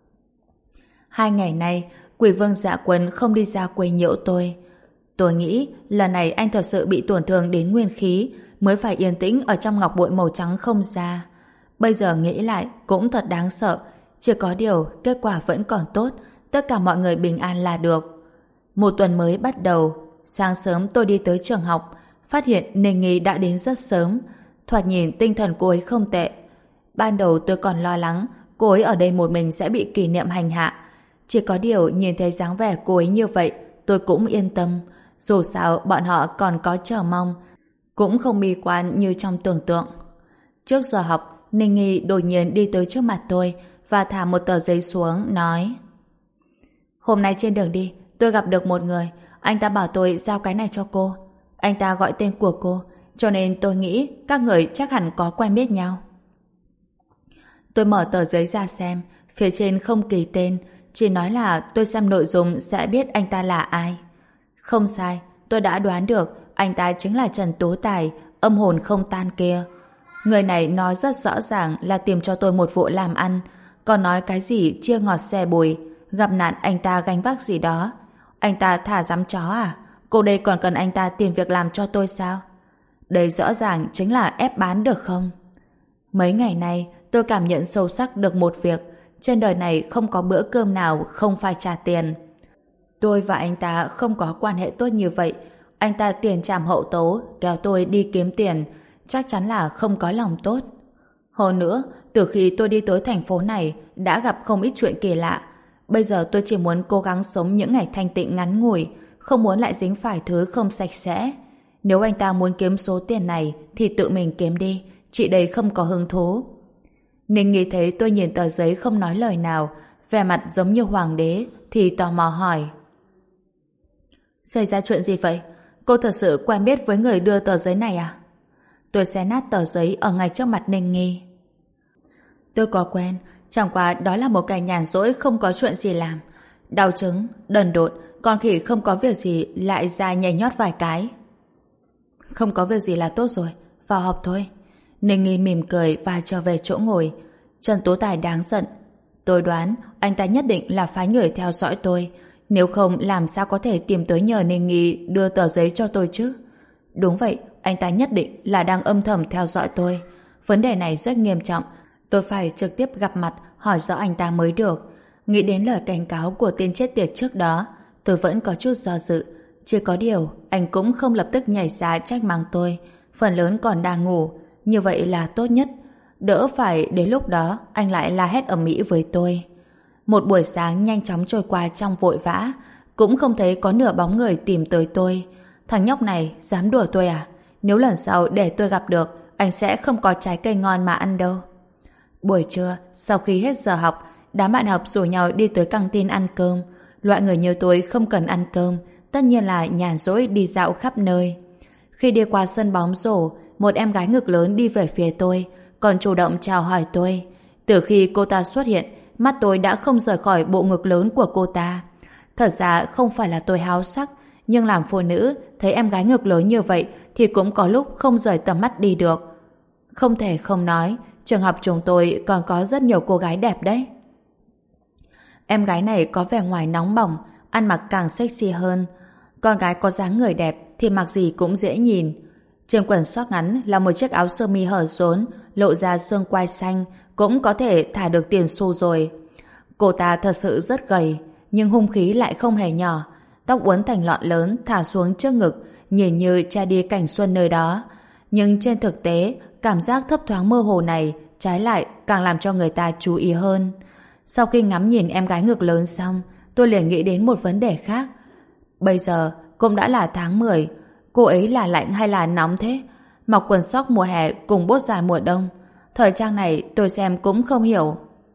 Hai ngày nay, Quỷ Vương Dạ Quân không đi ra quấy nhiễu tôi. Tôi nghĩ lần này anh thật sự bị tổn thương đến nguyên khí, mới phải yên tĩnh ở trong ngọc bội màu trắng không ra. Bây giờ nghĩ lại cũng thật đáng sợ. Chỉ có điều kết quả vẫn còn tốt, tất cả mọi người bình an là được. Một tuần mới bắt đầu. Sáng sớm tôi đi tới trường học, phát hiện Ninh Nghi đã đến rất sớm. Thoạt nhìn tinh thần cô ấy không tệ. Ban đầu tôi còn lo lắng cô ấy ở đây một mình sẽ bị kỷ niệm hành hạ. Chỉ có điều nhìn thấy dáng vẻ cô ấy như vậy, tôi cũng yên tâm. Dù sao bọn họ còn có chờ mong, cũng không bi quan như trong tưởng tượng. Trước giờ học, Ninh Nghi đột nhiên đi tới trước mặt tôi và thả một tờ giấy xuống, nói: Hôm nay trên đường đi, tôi gặp được một người. Anh ta bảo tôi giao cái này cho cô. Anh ta gọi tên của cô, cho nên tôi nghĩ các người chắc hẳn có quen biết nhau. Tôi mở tờ giấy ra xem, phía trên không ký tên, chỉ nói là tôi xem nội dung sẽ biết anh ta là ai. Không sai, tôi đã đoán được anh ta chính là Trần Tú Tài, âm hồn không tan kia. Người này nói rất rõ ràng là tìm cho tôi một vụ làm ăn, còn nói cái gì chia ngọt xe bùi, gặp nạn anh ta gánh vác gì đó. Anh ta thả dám chó à? Cô đây còn cần anh ta tìm việc làm cho tôi sao? Đây rõ ràng chính là ép bán được không? Mấy ngày nay tôi cảm nhận sâu sắc được một việc, trên đời này không có bữa cơm nào không phải trả tiền. Tôi và anh ta không có quan hệ tốt như vậy. Anh ta tiền trảm hậu tấu, kéo tôi đi kiếm tiền, chắc chắn là không có lòng tốt. Hơn nữa, từ khi tôi đi tới thành phố này đã gặp không ít chuyện kỳ lạ. Bây giờ tôi chỉ muốn cố gắng sống những ngày thanh tịnh ngắn ngủi, không muốn lại dính phải thứ không sạch sẽ. Nếu anh ta muốn kiếm số tiền này thì tự mình kiếm đi, chị đây không có hứng thú. Ninh nghĩ thấy tôi nhìn tờ giấy không nói lời nào, vẻ mặt giống như hoàng đế, thì tò mò hỏi: Xảy ra chuyện gì vậy? Cô thật sự quen biết với người đưa tờ giấy này à? Tôi xé nát tờ giấy ở ngay trước mặt Ninh Nghi. Tôi có quen, chẳng qua đó là một kẻ nhàn rỗi không có chuyện gì làm. Đau trứng, đần độn, con khỉ không có việc gì lại ra nhảy nhót vài cái. Không có việc gì là tốt rồi, vào học thôi. Ninh Nghi mỉm cười và trở về chỗ ngồi. Trần Tú Tài đáng giận. Tôi đoán anh ta nhất định là phái người theo dõi tôi. Nếu không làm sao có thể tìm tới nhờ Ninh Nghi đưa tờ giấy cho tôi chứ? Đúng vậy, anh ta nhất định là đang âm thầm theo dõi tôi. Vấn đề này rất nghiêm trọng. Tôi phải trực tiếp gặp mặt hỏi rõ anh ta mới được. Nghĩ đến lời cảnh cáo của tên chết tiệt trước đó, tôi vẫn có chút do dự. Chỉ có điều anh cũng không lập tức nhảy ra trách mắng tôi. Phần lớn còn đang ngủ. Như vậy là tốt nhất. Đỡ phải đến lúc đó anh lại la hét ầm ĩ với tôi. Một buổi sáng nhanh chóng trôi qua trong vội vã, cũng không thấy có nửa bóng người tìm tới tôi. Thằng nhóc này dám đùa tôi à? Nếu lần sau để tôi gặp được, anh sẽ không có trái cây ngon mà ăn đâu. Buổi trưa, sau khi hết giờ học, đám bạn học rủ nhau đi tới căng tin ăn cơm. Loại người như tôi không cần ăn cơm, tất nhiên là nhàn rỗi đi dạo khắp nơi. Khi đi qua sân bóng rổ, một em gái ngực lớn đi về phía tôi, còn chủ động chào hỏi tôi. Từ khi cô ta xuất hiện, mắt tôi đã không rời khỏi bộ ngực lớn của cô ta. Thật ra không phải là tôi háo sắc, nhưng làm phụ nữ, thấy em gái ngực lớn như vậy thì cũng có lúc không rời tầm mắt đi được. Không thể không nói, trường học chúng tôi còn có rất nhiều cô gái đẹp đấy. Em gái này có vẻ ngoài nóng bỏng, ăn mặc càng sexy hơn. Con gái có dáng người đẹp thì mặc gì cũng dễ nhìn. Trên quần sóc ngắn là một chiếc áo sơ mi hở rốn, lộ ra xương quai xanh, cũng có thể thả được tiền xu rồi. Cô ta thật sự rất gầy, nhưng hung khí lại không hề nhỏ. Tóc uốn thành lọn lớn thả xuống trước ngực, nhìn như che đi cảnh xuân nơi đó. Nhưng trên thực tế, cảm giác thấp thoáng mơ hồ này trái lại càng làm cho người ta chú ý hơn. Sau khi ngắm nhìn em gái ngực lớn xong, tôi liền nghĩ đến một vấn đề khác. Bây giờ cũng đã là tháng mười, cô ấy là lạnh hay là nóng thế? Mặc quần sóc mùa hè cùng bốt dài mùa đông. Thời trang này tôi xem cũng không hiểu.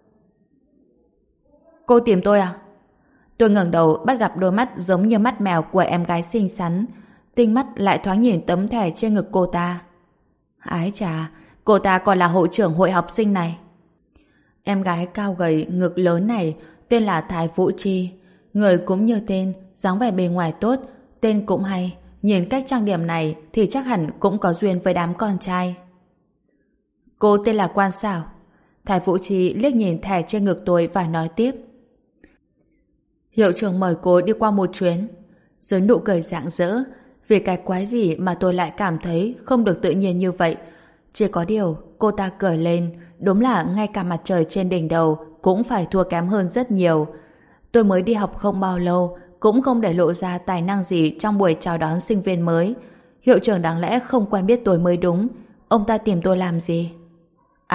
Cô tìm tôi à? Tôi ngẩng đầu bắt gặp đôi mắt giống như mắt mèo của em gái xinh xắn. Tinh mắt lại thoáng nhìn tấm thẻ trên ngực cô ta. Ái chà, cô ta còn là hội trưởng hội học sinh này. Em gái cao gầy, ngực lớn này tên là Thái Vũ Chi. Người cũng như tên, dáng vẻ bề ngoài tốt, tên cũng hay. Nhìn cách trang điểm này thì chắc hẳn cũng có duyên với đám con trai. Cô tên là Quan Xảo. Thái Vũ Chi liếc nhìn thẻ trên ngực tôi và nói tiếp. Hiệu trưởng mời cô đi qua một chuyến. Dưới nụ cười rạng rỡ, vì cái quái gì mà tôi lại cảm thấy không được tự nhiên như vậy. Chỉ có điều cô ta cười lên, đúng là ngay cả mặt trời trên đỉnh đầu cũng phải thua kém hơn rất nhiều. Tôi mới đi học không bao lâu, cũng không để lộ ra tài năng gì trong buổi chào đón sinh viên mới. Hiệu trưởng đáng lẽ không quen biết tôi mới đúng. Ông ta tìm tôi làm gì? À,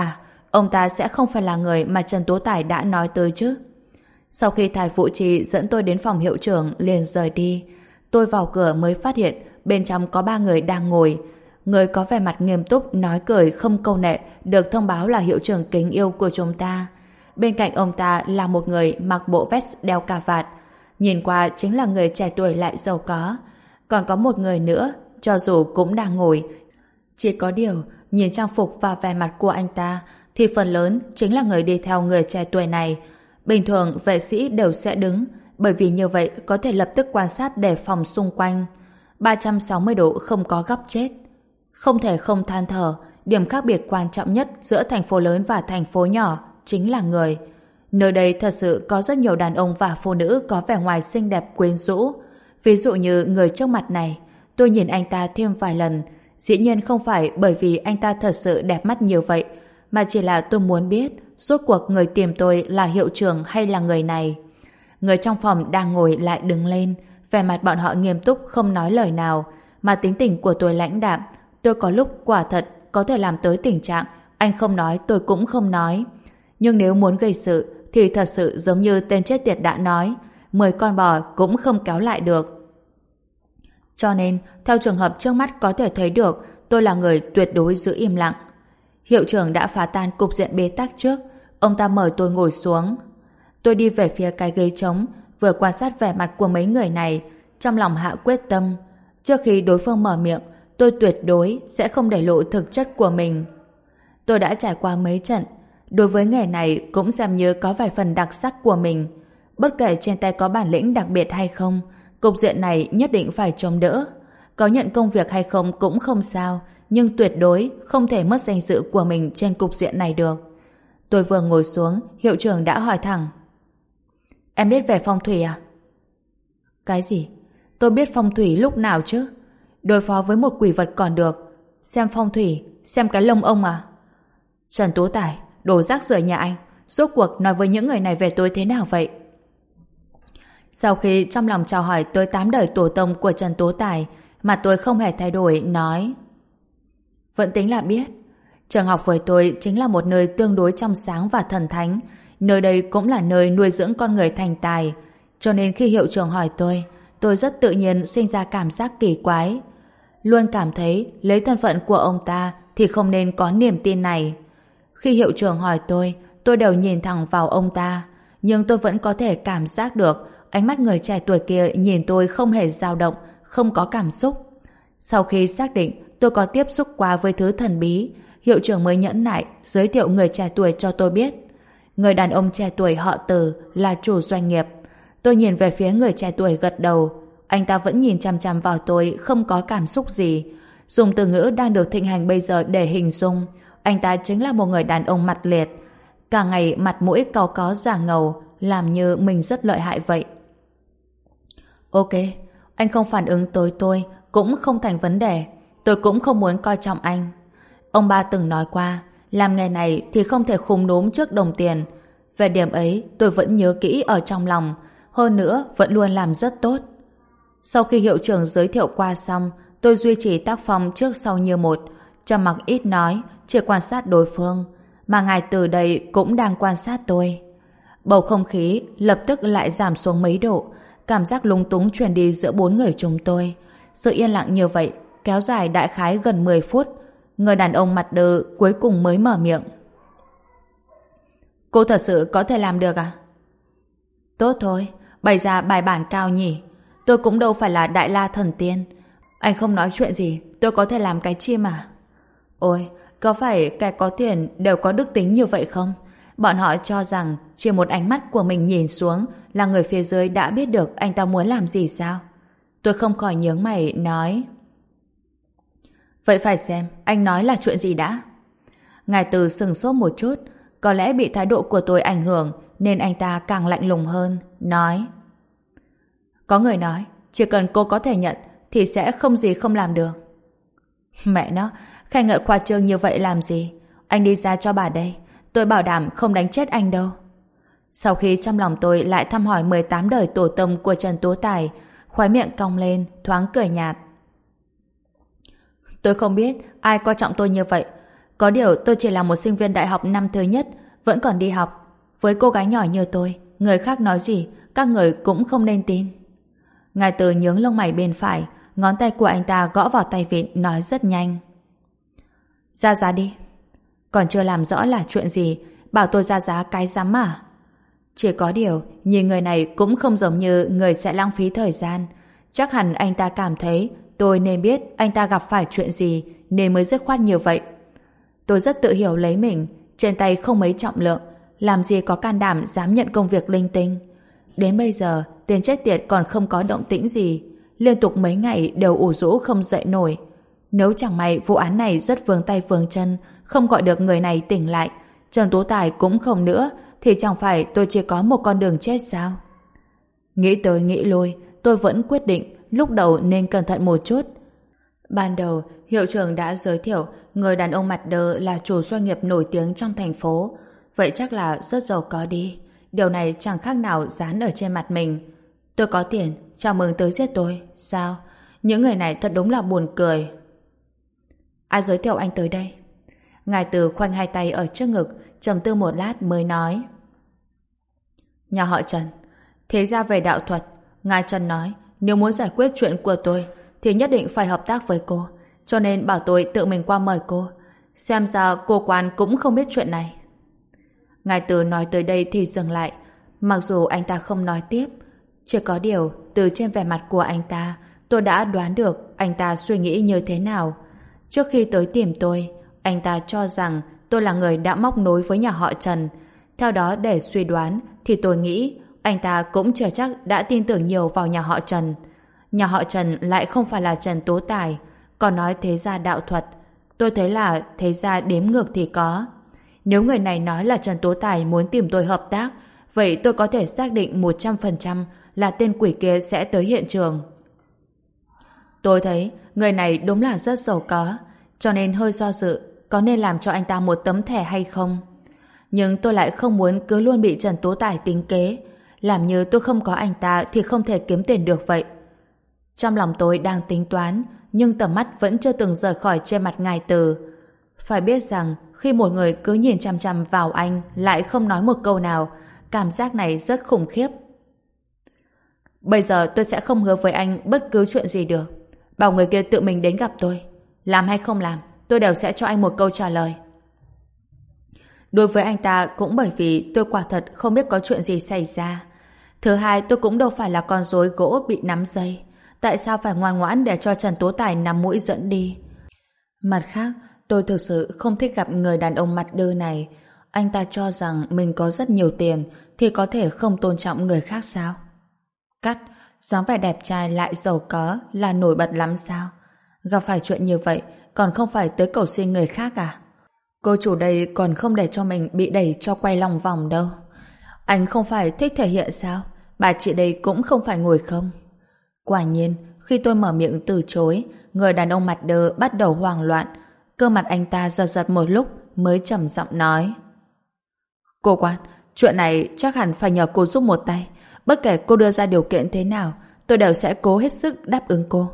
ông ta sẽ không phải là người mà Trần Tú Tài đã nói tới chứ. Sau khi Thái Vũ Trì dẫn tôi đến phòng hiệu trưởng liền rời đi, tôi vào cửa mới phát hiện bên trong có ba người đang ngồi. Người có vẻ mặt nghiêm túc, nói cười không câu nệ, được thông báo là hiệu trưởng kính yêu của chúng ta. Bên cạnh ông ta là một người mặc bộ vest đeo cà vạt, nhìn qua chính là người trẻ tuổi lại giàu có. Còn có một người nữa, cho dù cũng đang ngồi, chỉ có điều nhìn trang phục và vẻ mặt của anh ta thì phần lớn chính là người đi theo người trẻ tuổi này. Bình thường vệ sĩ đều sẽ đứng, bởi vì như vậy có thể lập tức quan sát đề phòng xung quanh. ba trăm sáu mươi độ không có góc chết. Không thể không than thở, điểm khác biệt quan trọng nhất giữa thành phố lớn và thành phố nhỏ chính là người. Nơi đây thật sự có rất nhiều đàn ông và phụ nữ có vẻ ngoài xinh đẹp quyến rũ. Ví dụ như người trước mặt này, tôi nhìn anh ta thêm vài lần. Dĩ nhiên không phải bởi vì anh ta thật sự đẹp mắt như vậy, mà chỉ là tôi muốn biết rốt cuộc người tìm tôi là hiệu trưởng hay là người này. Người trong phòng đang ngồi lại đứng lên, vẻ mặt bọn họ nghiêm túc không nói lời nào, mà tính tình của tôi lãnh đạm. Tôi có lúc quả thật có thể làm tới tình trạng anh không nói tôi cũng không nói. Nhưng nếu muốn gây sự thì thật sự giống như tên chết tiệt đã nói, mười con bò cũng không kéo lại được. Cho nên, theo trường hợp trước mắt có thể thấy được, tôi là người tuyệt đối giữ im lặng. Hiệu trưởng đã phá tan cục diện bế tắc trước, ông ta mời tôi ngồi xuống. Tôi đi về phía cái ghế trống, vừa quan sát vẻ mặt của mấy người này, trong lòng hạ quyết tâm. Trước khi đối phương mở miệng, tôi tuyệt đối sẽ không để lộ thực chất của mình. Tôi đã trải qua mấy trận, đối với nghề này cũng xem như có vài phần đặc sắc của mình. Bất kể trên tay có bản lĩnh đặc biệt hay không, cục diện này nhất định phải chống đỡ. Có nhận công việc hay không cũng không sao, nhưng tuyệt đối không thể mất danh dự của mình trên cục diện này được. Tôi vừa ngồi xuống, hiệu trưởng đã hỏi thẳng. Em biết về phong thủy à? Cái gì? Tôi biết phong thủy lúc nào chứ? Đối phó với một quỷ vật còn được, xem phong thủy, xem cái lông ông à? Trần Tú Tài, đồ rác rưởi nhà anh, rốt cuộc nói với những người này về tôi thế nào vậy? Sau khi trong lòng chào hỏi tới tám đời tổ tông của Trần Tú Tài, mà tôi không hề thay đổi, nói: Vẫn tính là biết. Trường học với tôi chính là một nơi tương đối trong sáng và thần thánh. Nơi đây cũng là nơi nuôi dưỡng con người thành tài. Cho nên khi hiệu trưởng hỏi tôi, tôi rất tự nhiên sinh ra cảm giác kỳ quái. Luôn cảm thấy lấy thân phận của ông ta thì không nên có niềm tin này. Khi hiệu trưởng hỏi tôi, tôi đều nhìn thẳng vào ông ta. Nhưng tôi vẫn có thể cảm giác được ánh mắt người trẻ tuổi kia nhìn tôi không hề dao động, không có cảm xúc. Sau khi xác định tôi có tiếp xúc qua với thứ thần bí, hiệu trưởng mới nhẫn nại giới thiệu người trẻ tuổi cho tôi biết. Người đàn ông trẻ tuổi họ Từ là chủ doanh nghiệp. Tôi nhìn về phía người trẻ tuổi gật đầu. Anh ta vẫn nhìn chằm chằm vào tôi, không có cảm xúc gì. Dùng từ ngữ đang được thịnh hành bây giờ để hình dung, anh ta chính là một người đàn ông mặt liệt. Cả ngày mặt mũi cau có giả ngầu, làm như mình rất lợi hại vậy. Ok, anh không phản ứng tới tôi cũng không thành vấn đề. Tôi cũng không muốn coi trọng anh. Ông ba từng nói qua, làm nghề này thì không thể khúm núm trước đồng tiền. Về điểm ấy tôi vẫn nhớ kỹ ở trong lòng, hơn nữa vẫn luôn làm rất tốt. Sau khi hiệu trưởng giới thiệu qua xong, tôi duy trì tác phong trước sau như một, trầm mặc ít nói, chỉ quan sát đối phương, mà ngài Từ đây cũng đang quan sát tôi. Bầu không khí lập tức lại giảm xuống mấy độ, cảm giác lúng túng truyền đi giữa bốn người chúng tôi. Sự yên lặng như vậy kéo dài đại khái gần mười phút. Người đàn ông mặt đơ cuối cùng mới mở miệng. Cô thật sự có thể làm được à? Tốt thôi, bày ra bài bản cao nhỉ. Tôi cũng đâu phải là đại la thần tiên. Anh không nói chuyện gì, tôi có thể làm cái chi mà. Ôi, có phải kẻ có tiền đều có đức tính như vậy không? Bọn họ cho rằng chỉ một ánh mắt của mình nhìn xuống là người phía dưới đã biết được anh ta muốn làm gì sao? Tôi không khỏi nhướng mày nói. Vậy phải xem anh nói là chuyện gì đã. Ngài Từ sừng sốt một chút, có lẽ bị thái độ của tôi ảnh hưởng nên anh ta càng lạnh lùng hơn, nói: Có người nói chỉ cần cô có thể nhận thì sẽ không gì không làm được. Mẹ nó, khen ngợi khoa trương như vậy làm gì? Anh đi ra cho bà đây, tôi bảo đảm không đánh chết anh đâu. Sau khi trong lòng tôi lại thăm hỏi mười tám đời tổ tông của Trần Tú Tài, khóe miệng cong lên, thoáng cười nhạt. Tôi không biết ai coi trọng tôi như vậy. Có điều tôi chỉ là một sinh viên đại học năm thứ nhất, vẫn còn đi học. Với cô gái nhỏ như tôi, người khác nói gì, các người cũng không nên tin. Ngài Từ nhướng lông mày bên phải, ngón tay của anh ta gõ vào tay vịn, nói rất nhanh. Ra giá đi. Còn chưa làm rõ là chuyện gì, bảo tôi ra giá cái rắm à? Chỉ có điều, nhìn người này cũng không giống như người sẽ lãng phí thời gian. Chắc hẳn anh ta cảm thấy tôi nên biết anh ta gặp phải chuyện gì nên mới dứt khoát như vậy. Tôi rất tự hiểu lấy mình, trên tay không mấy trọng lượng, làm gì có can đảm dám nhận công việc linh tinh. Đến bây giờ, tiền chết tiệt còn không có động tĩnh gì, liên tục mấy ngày đều ủ rũ không dậy nổi. Nếu chẳng may vụ án này rất vướng tay vướng chân, không gọi được người này tỉnh lại, Trần Tú Tài cũng không nữa, thì chẳng phải tôi chỉ có một con đường chết sao? Nghĩ tới nghĩ lui, tôi vẫn quyết định lúc đầu nên cẩn thận một chút. Ban đầu, hiệu trưởng đã giới thiệu người đàn ông mặt đơ là chủ doanh nghiệp nổi tiếng trong thành phố. Vậy chắc là rất giàu có đi. Điều này chẳng khác nào dán ở trên mặt mình. Tôi có tiền, chào mừng tới giết tôi. Sao? Những người này thật đúng là buồn cười. Ai giới thiệu anh tới đây? Ngài Từ khoanh hai tay ở trước ngực, trầm tư một lát mới nói. Nhà họ Trần. Thế ra về đạo thuật, ngài Trần nói nếu muốn giải quyết chuyện của tôi thì nhất định phải hợp tác với cô, cho nên bảo tôi tự mình qua mời cô. Xem ra cô quan cũng không biết chuyện này. Ngài Từ nói tới đây thì dừng lại. Mặc dù anh ta không nói tiếp, chỉ có điều từ trên vẻ mặt của anh ta tôi đã đoán được anh ta suy nghĩ như thế nào. Trước khi tới tìm tôi, anh ta cho rằng tôi là người đã móc nối với nhà họ Trần. Theo đó để suy đoán thì tôi nghĩ anh ta cũng chưa chắc đã tin tưởng nhiều vào nhà họ Trần. Nhà họ Trần lại không phải là Trần Tú Tài, còn nói thế gia đạo thuật. Tôi thấy là thế gia đếm ngược thì có. Nếu người này nói là Trần Tú Tài muốn tìm tôi hợp tác, vậy tôi có thể xác định một trăm phần trăm là tên quỷ kia sẽ tới hiện trường. Tôi thấy người này đúng là rất giàu có, cho nên hơi do dự có nên làm cho anh ta một tấm thẻ hay không. Nhưng tôi lại không muốn cứ luôn bị Trần Tú Tài tính kế, làm như tôi không có anh ta thì không thể kiếm tiền được vậy. Trong lòng tôi đang tính toán, nhưng tầm mắt vẫn chưa từng rời khỏi trên mặt ngài Từ. Phải biết rằng khi một người cứ nhìn chăm chăm vào anh lại không nói một câu nào, cảm giác này rất khủng khiếp. Bây giờ tôi sẽ không hứa với anh bất cứ chuyện gì được. Bảo người kia tự mình đến gặp tôi. Làm hay không làm, tôi đều sẽ cho anh một câu trả lời. Đối với anh ta cũng bởi vì tôi quả thật không biết có chuyện gì xảy ra. Thứ hai, tôi cũng đâu phải là con rối gỗ bị nắm dây. Tại sao phải ngoan ngoãn để cho Trần Tú Tài nắm mũi dẫn đi? Mặt khác, tôi thực sự không thích gặp người đàn ông mặt đơ này. Anh ta cho rằng mình có rất nhiều tiền thì có thể không tôn trọng người khác sao? Cắt, dáng vẻ đẹp trai lại giàu có là nổi bật lắm sao? Gặp phải chuyện như vậy còn không phải tới cầu xin người khác à? Cô chủ đây còn không để cho mình bị đẩy cho quay lòng vòng đâu. Anh không phải thích thể hiện sao? Bà chị đây cũng không phải ngồi không. Quả nhiên, khi tôi mở miệng từ chối, người đàn ông mặt đơ bắt đầu hoảng loạn. Cơ mặt anh ta giật giật một lúc mới trầm giọng nói. Cô quan, chuyện này chắc hẳn phải nhờ cô giúp một tay. Bất kể cô đưa ra điều kiện thế nào, tôi đều sẽ cố hết sức đáp ứng cô.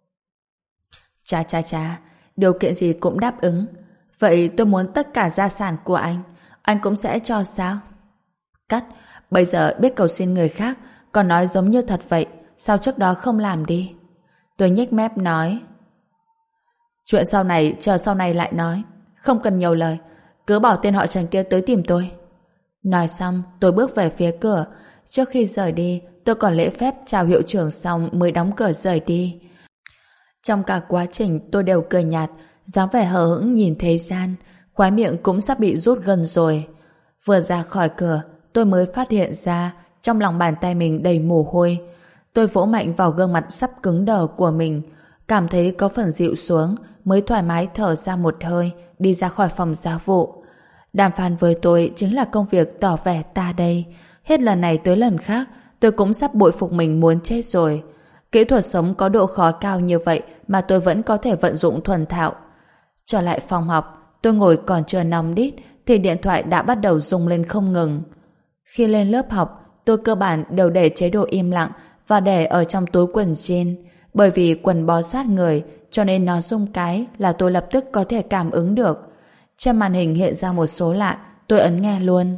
Chà chà chà, điều kiện gì cũng đáp ứng. Vậy tôi muốn tất cả gia sản của anh, anh cũng sẽ cho sao? Cắt, bây giờ biết cầu xin người khác, còn nói giống như thật vậy, sao trước đó không làm đi? Tôi nhếch mép nói. Chuyện sau này, chờ sau này lại nói. Không cần nhiều lời, cứ bảo tên họ Trần kia tới tìm tôi. Nói xong, tôi bước về phía cửa. Trước khi rời đi, tôi còn lễ phép chào hiệu trưởng xong mới đóng cửa rời đi. Trong cả quá trình tôi đều cười nhạt, dáng vẻ hờ hững nhìn thế gian, khóe miệng cũng sắp bị rút gần rồi. Vừa ra khỏi cửa, tôi mới phát hiện ra trong lòng bàn tay mình đầy mồ hôi. Tôi vỗ mạnh vào gương mặt sắp cứng đờ của mình, cảm thấy có phần dịu xuống, mới thoải mái thở ra một hơi, đi ra khỏi phòng giáo vụ. Đàm phán với tôi chính là công việc tỏ vẻ ta đây. Hết lần này tới lần khác, tôi cũng sắp bội phục mình muốn chết rồi. Kỹ thuật sống có độ khó cao như vậy mà tôi vẫn có thể vận dụng thuần thạo. Trở lại phòng học, tôi ngồi còn chưa nóng đít thì điện thoại đã bắt đầu rung lên không ngừng. Khi lên lớp học, tôi cơ bản đều để chế độ im lặng và để ở trong túi quần jean. Bởi vì quần bó sát người cho nên nó rung cái là tôi lập tức có thể cảm ứng được. Trên màn hình hiện ra một số lạ, tôi ấn nghe luôn.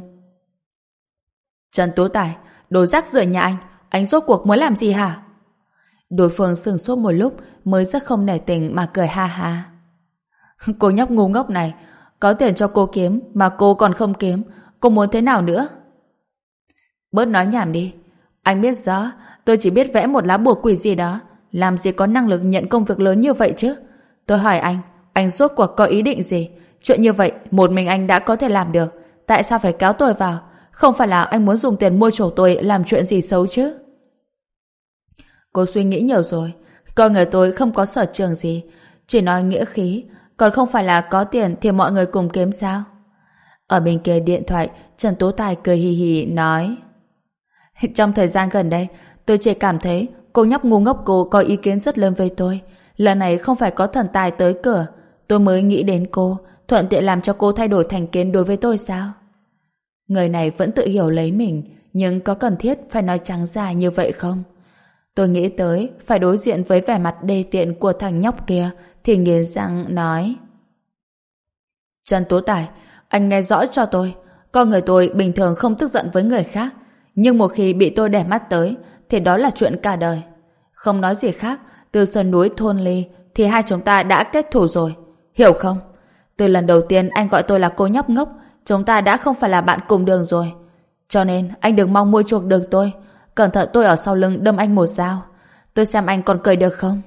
Trần Tú Tài, đồ rác rưởi nhà anh, anh rốt cuộc muốn làm gì hả? Đối phương sửng sốt một lúc mới rất không nể tình mà cười ha ha. Cô nhóc ngu ngốc này, có tiền cho cô kiếm mà cô còn không kiếm, cô muốn thế nào nữa? Bớt nói nhảm đi. Anh biết rõ, tôi chỉ biết vẽ một lá bùa quỷ gì đó, làm gì có năng lực nhận công việc lớn như vậy chứ. Tôi hỏi anh, anh rốt cuộc có ý định gì? Chuyện như vậy, một mình anh đã có thể làm được, tại sao phải kéo tôi vào? Không phải là anh muốn dùng tiền mua chỗ tôi làm chuyện gì xấu chứ? Cô suy nghĩ nhiều rồi, con người tôi không có sở trường gì, chỉ nói nghĩa khí, còn không phải là có tiền thì mọi người cùng kiếm sao? Ở bên kia điện thoại, Trần Tú Tài cười hì hì nói: Trong thời gian gần đây, tôi chỉ cảm thấy cô nhóc ngu ngốc cô có ý kiến rất lớn với tôi. Lần này không phải có thần tài tới cửa, tôi mới nghĩ đến cô, thuận tiện làm cho cô thay đổi thành kiến đối với tôi sao? Người này vẫn tự hiểu lấy mình, nhưng có cần thiết phải nói trắng ra như vậy không? Tôi nghĩ tới phải đối diện với vẻ mặt đê tiện của thằng nhóc kia thì nghiến răng nói: Trần Tú Tài, anh nghe rõ cho tôi, con người tôi bình thường không tức giận với người khác, nhưng một khi bị tôi để mắt tới thì đó là chuyện cả đời. Không nói gì khác, từ sơn núi thôn ly thì hai chúng ta đã kết thù rồi, hiểu không? Từ lần đầu tiên anh gọi tôi là cô nhóc ngốc, chúng ta đã không phải là bạn cùng đường rồi. Cho nên anh đừng mong mua chuộc được tôi. Cẩn thận tôi ở sau lưng đâm anh một dao. Tôi xem anh còn cười được không?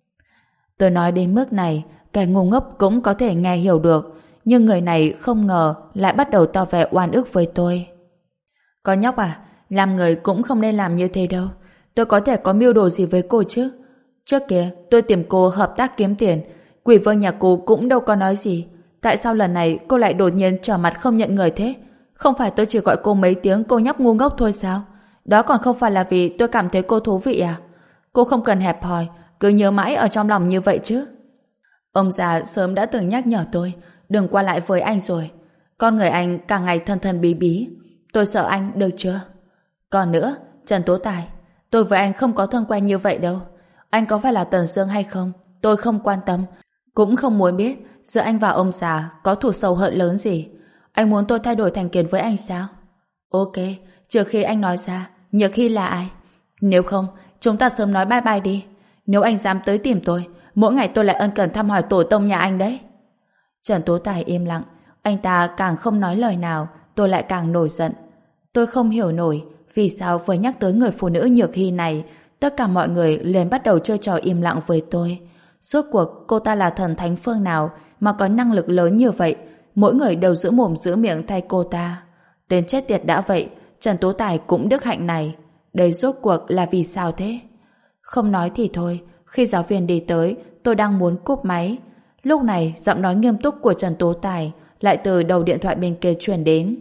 Tôi nói đến mức này, kẻ ngu ngốc cũng có thể nghe hiểu được, nhưng người này không ngờ lại bắt đầu tỏ vẻ oan ức với tôi. Con nhóc à, làm người cũng không nên làm như thế đâu. Tôi có thể có mưu đồ gì với cô chứ? Trước kia tôi tìm cô hợp tác kiếm tiền, quỷ vương nhà cô cũng đâu có nói gì. Tại sao lần này cô lại đột nhiên trở mặt không nhận người thế? Không phải tôi chỉ gọi cô mấy tiếng cô nhóc ngu ngốc thôi sao? Đó còn không phải là vì tôi cảm thấy cô thú vị à? Cô không cần hẹp hòi, cứ nhớ mãi ở trong lòng như vậy chứ. Ông già sớm đã từng nhắc nhở tôi đừng qua lại với anh rồi. Con người anh càng ngày thân thân bí bí. Tôi sợ anh, được chưa? Còn nữa, Trần Tố Tài, tôi với anh không có thân quen như vậy đâu. Anh có phải là Tần Sương hay không? Tôi không quan tâm, cũng không muốn biết giữa anh và ông già có thù sâu hận lớn gì. Anh muốn tôi thay đổi thành kiến với anh sao? Ok, trừ khi anh nói ra Nhược Hy là ai. Nếu không, chúng ta sớm nói bye bye đi. Nếu anh dám tới tìm tôi, mỗi ngày tôi lại ân cần thăm hỏi tổ tông nhà anh đấy. Trần Tố Tài im lặng. Anh ta càng không nói lời nào, tôi lại càng nổi giận. Tôi không hiểu nổi vì sao vừa nhắc tới người phụ nữ Nhược Hy này, tất cả mọi người liền bắt đầu chơi trò im lặng với tôi. Suốt cuộc cô ta là thần thánh phương nào mà có năng lực lớn như vậy, mỗi người đều giữ mồm giữ miệng thay cô ta. Tên chết tiệt đã vậy, Trần Tố Tài cũng đức hạnh này. Đây rốt cuộc là vì sao thế? Không nói thì thôi, khi giáo viên đi tới, tôi đang muốn cúp máy. Lúc này, giọng nói nghiêm túc của Trần Tố Tài lại từ đầu điện thoại bên kia truyền đến.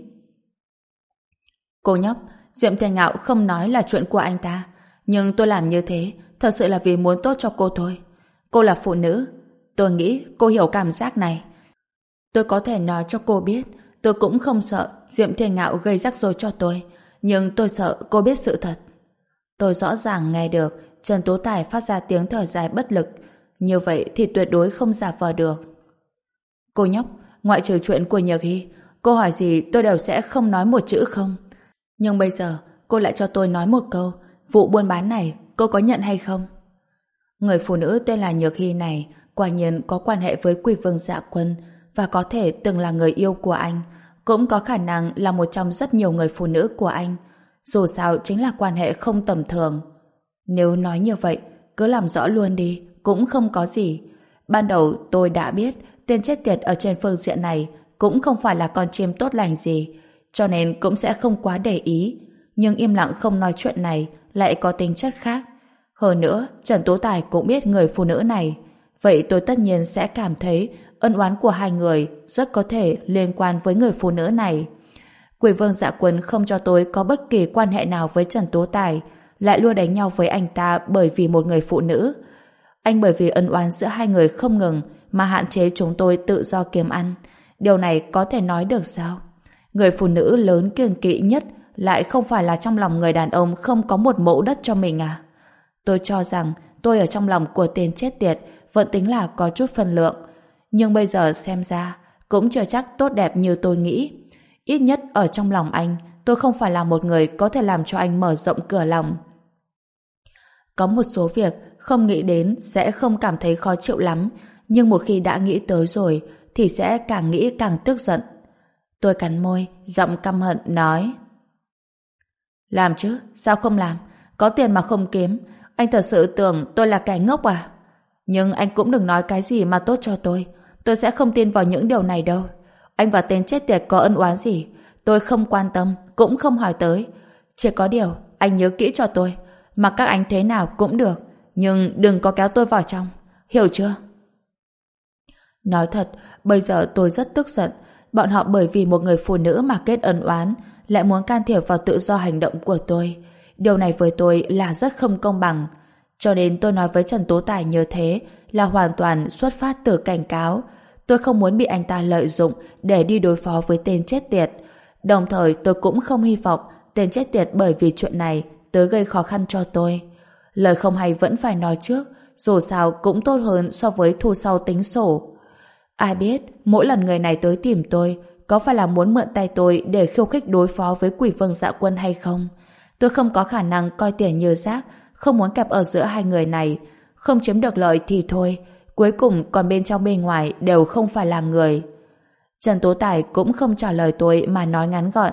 Cô nhóc, Diệm Thiên Ngạo không nói là chuyện của anh ta, nhưng tôi làm như thế thật sự là vì muốn tốt cho cô thôi. Cô là phụ nữ, tôi nghĩ cô hiểu cảm giác này. Tôi có thể nói cho cô biết, tôi cũng không sợ Diệm Thiên Ngạo gây rắc rối cho tôi, nhưng tôi sợ cô biết sự thật. Tôi rõ ràng nghe được Trần Tố Tài phát ra tiếng thở dài bất lực, như vậy thì tuyệt đối không giả vờ được. Cô nhóc, ngoại trừ chuyện của Nhược Hy, cô hỏi gì tôi đều sẽ không nói một chữ không. Nhưng bây giờ cô lại cho tôi nói một câu, vụ buôn bán này cô có nhận hay không? Người phụ nữ tên là Nhược Hy này quả nhiên có quan hệ với Quỷ Vương Dạ Quân và có thể từng là người yêu của anh, cũng có khả năng là một trong rất nhiều người phụ nữ của anh. Dù sao chính là quan hệ không tầm thường. Nếu nói như vậy, cứ làm rõ luôn đi, cũng không có gì. Ban đầu tôi đã biết tên chết tiệt ở trên phương diện này cũng không phải là con chim tốt lành gì, cho nên cũng sẽ không quá để ý. Nhưng im lặng không nói chuyện này lại có tính chất khác. Hơn nữa, Trần Tố Tài cũng biết người phụ nữ này. Vậy tôi tất nhiên sẽ cảm thấy ân oán của hai người rất có thể liên quan với người phụ nữ này. Quỷ Vương Dạ Quân không cho tôi có bất kỳ quan hệ nào với Trần Tố Tài, lại luôn đánh nhau với anh ta bởi vì một người phụ nữ. Anh bởi vì ân oán giữa hai người không ngừng mà hạn chế chúng tôi tự do kiếm ăn. Điều này có thể nói được sao? Người phụ nữ lớn kiêng kỵ nhất lại không phải là trong lòng người đàn ông không có một mẫu đất cho mình à? Tôi cho rằng tôi ở trong lòng của tên chết tiệt vẫn tính là có chút phân lượng. Nhưng bây giờ xem ra cũng chưa chắc tốt đẹp như tôi nghĩ. Ít nhất ở trong lòng anh, tôi không phải là một người có thể làm cho anh mở rộng cửa lòng. Có một số việc không nghĩ đến sẽ không cảm thấy khó chịu lắm, nhưng một khi đã nghĩ tới rồi thì sẽ càng nghĩ càng tức giận. Tôi cắn môi, giọng căm hận nói: làm chứ, sao không làm? Có tiền mà không kiếm, anh thật sự tưởng tôi là kẻ ngốc à? Nhưng anh cũng đừng nói cái gì mà tốt cho tôi. Tôi sẽ không tin vào những điều này đâu. Anh và tên chết tiệt có ân oán gì, tôi không quan tâm, cũng không hỏi tới. Chỉ có điều, anh nhớ kỹ cho tôi, mặc các anh thế nào cũng được, nhưng đừng có kéo tôi vào trong, hiểu chưa? Nói thật, bây giờ tôi rất tức giận. Bọn họ bởi vì một người phụ nữ mà kết ân oán, lại muốn can thiệp vào tự do hành động của tôi. Điều này với tôi là rất không công bằng. Cho nên tôi nói với Trần Tú Tài như thế là hoàn toàn xuất phát từ cảnh cáo. Tôi không muốn bị anh ta lợi dụng để đi đối phó với tên chết tiệt. Đồng thời tôi cũng không hy vọng tên chết tiệt bởi vì chuyện này tới gây khó khăn cho tôi. Lời không hay vẫn phải nói trước, dù sao cũng tốt hơn so với thu sau tính sổ. Ai biết mỗi lần người này tới tìm tôi có phải là muốn mượn tay tôi để khiêu khích đối phó với Quỷ Vương Dạ Quân hay không? Tôi không có khả năng coi tiền như rác, không muốn kẹp ở giữa hai người này. Không chiếm được lợi thì thôi, cuối cùng còn bên trong bên ngoài đều không phải là người. Trần Tố Tài cũng không trả lời tôi mà nói ngắn gọn: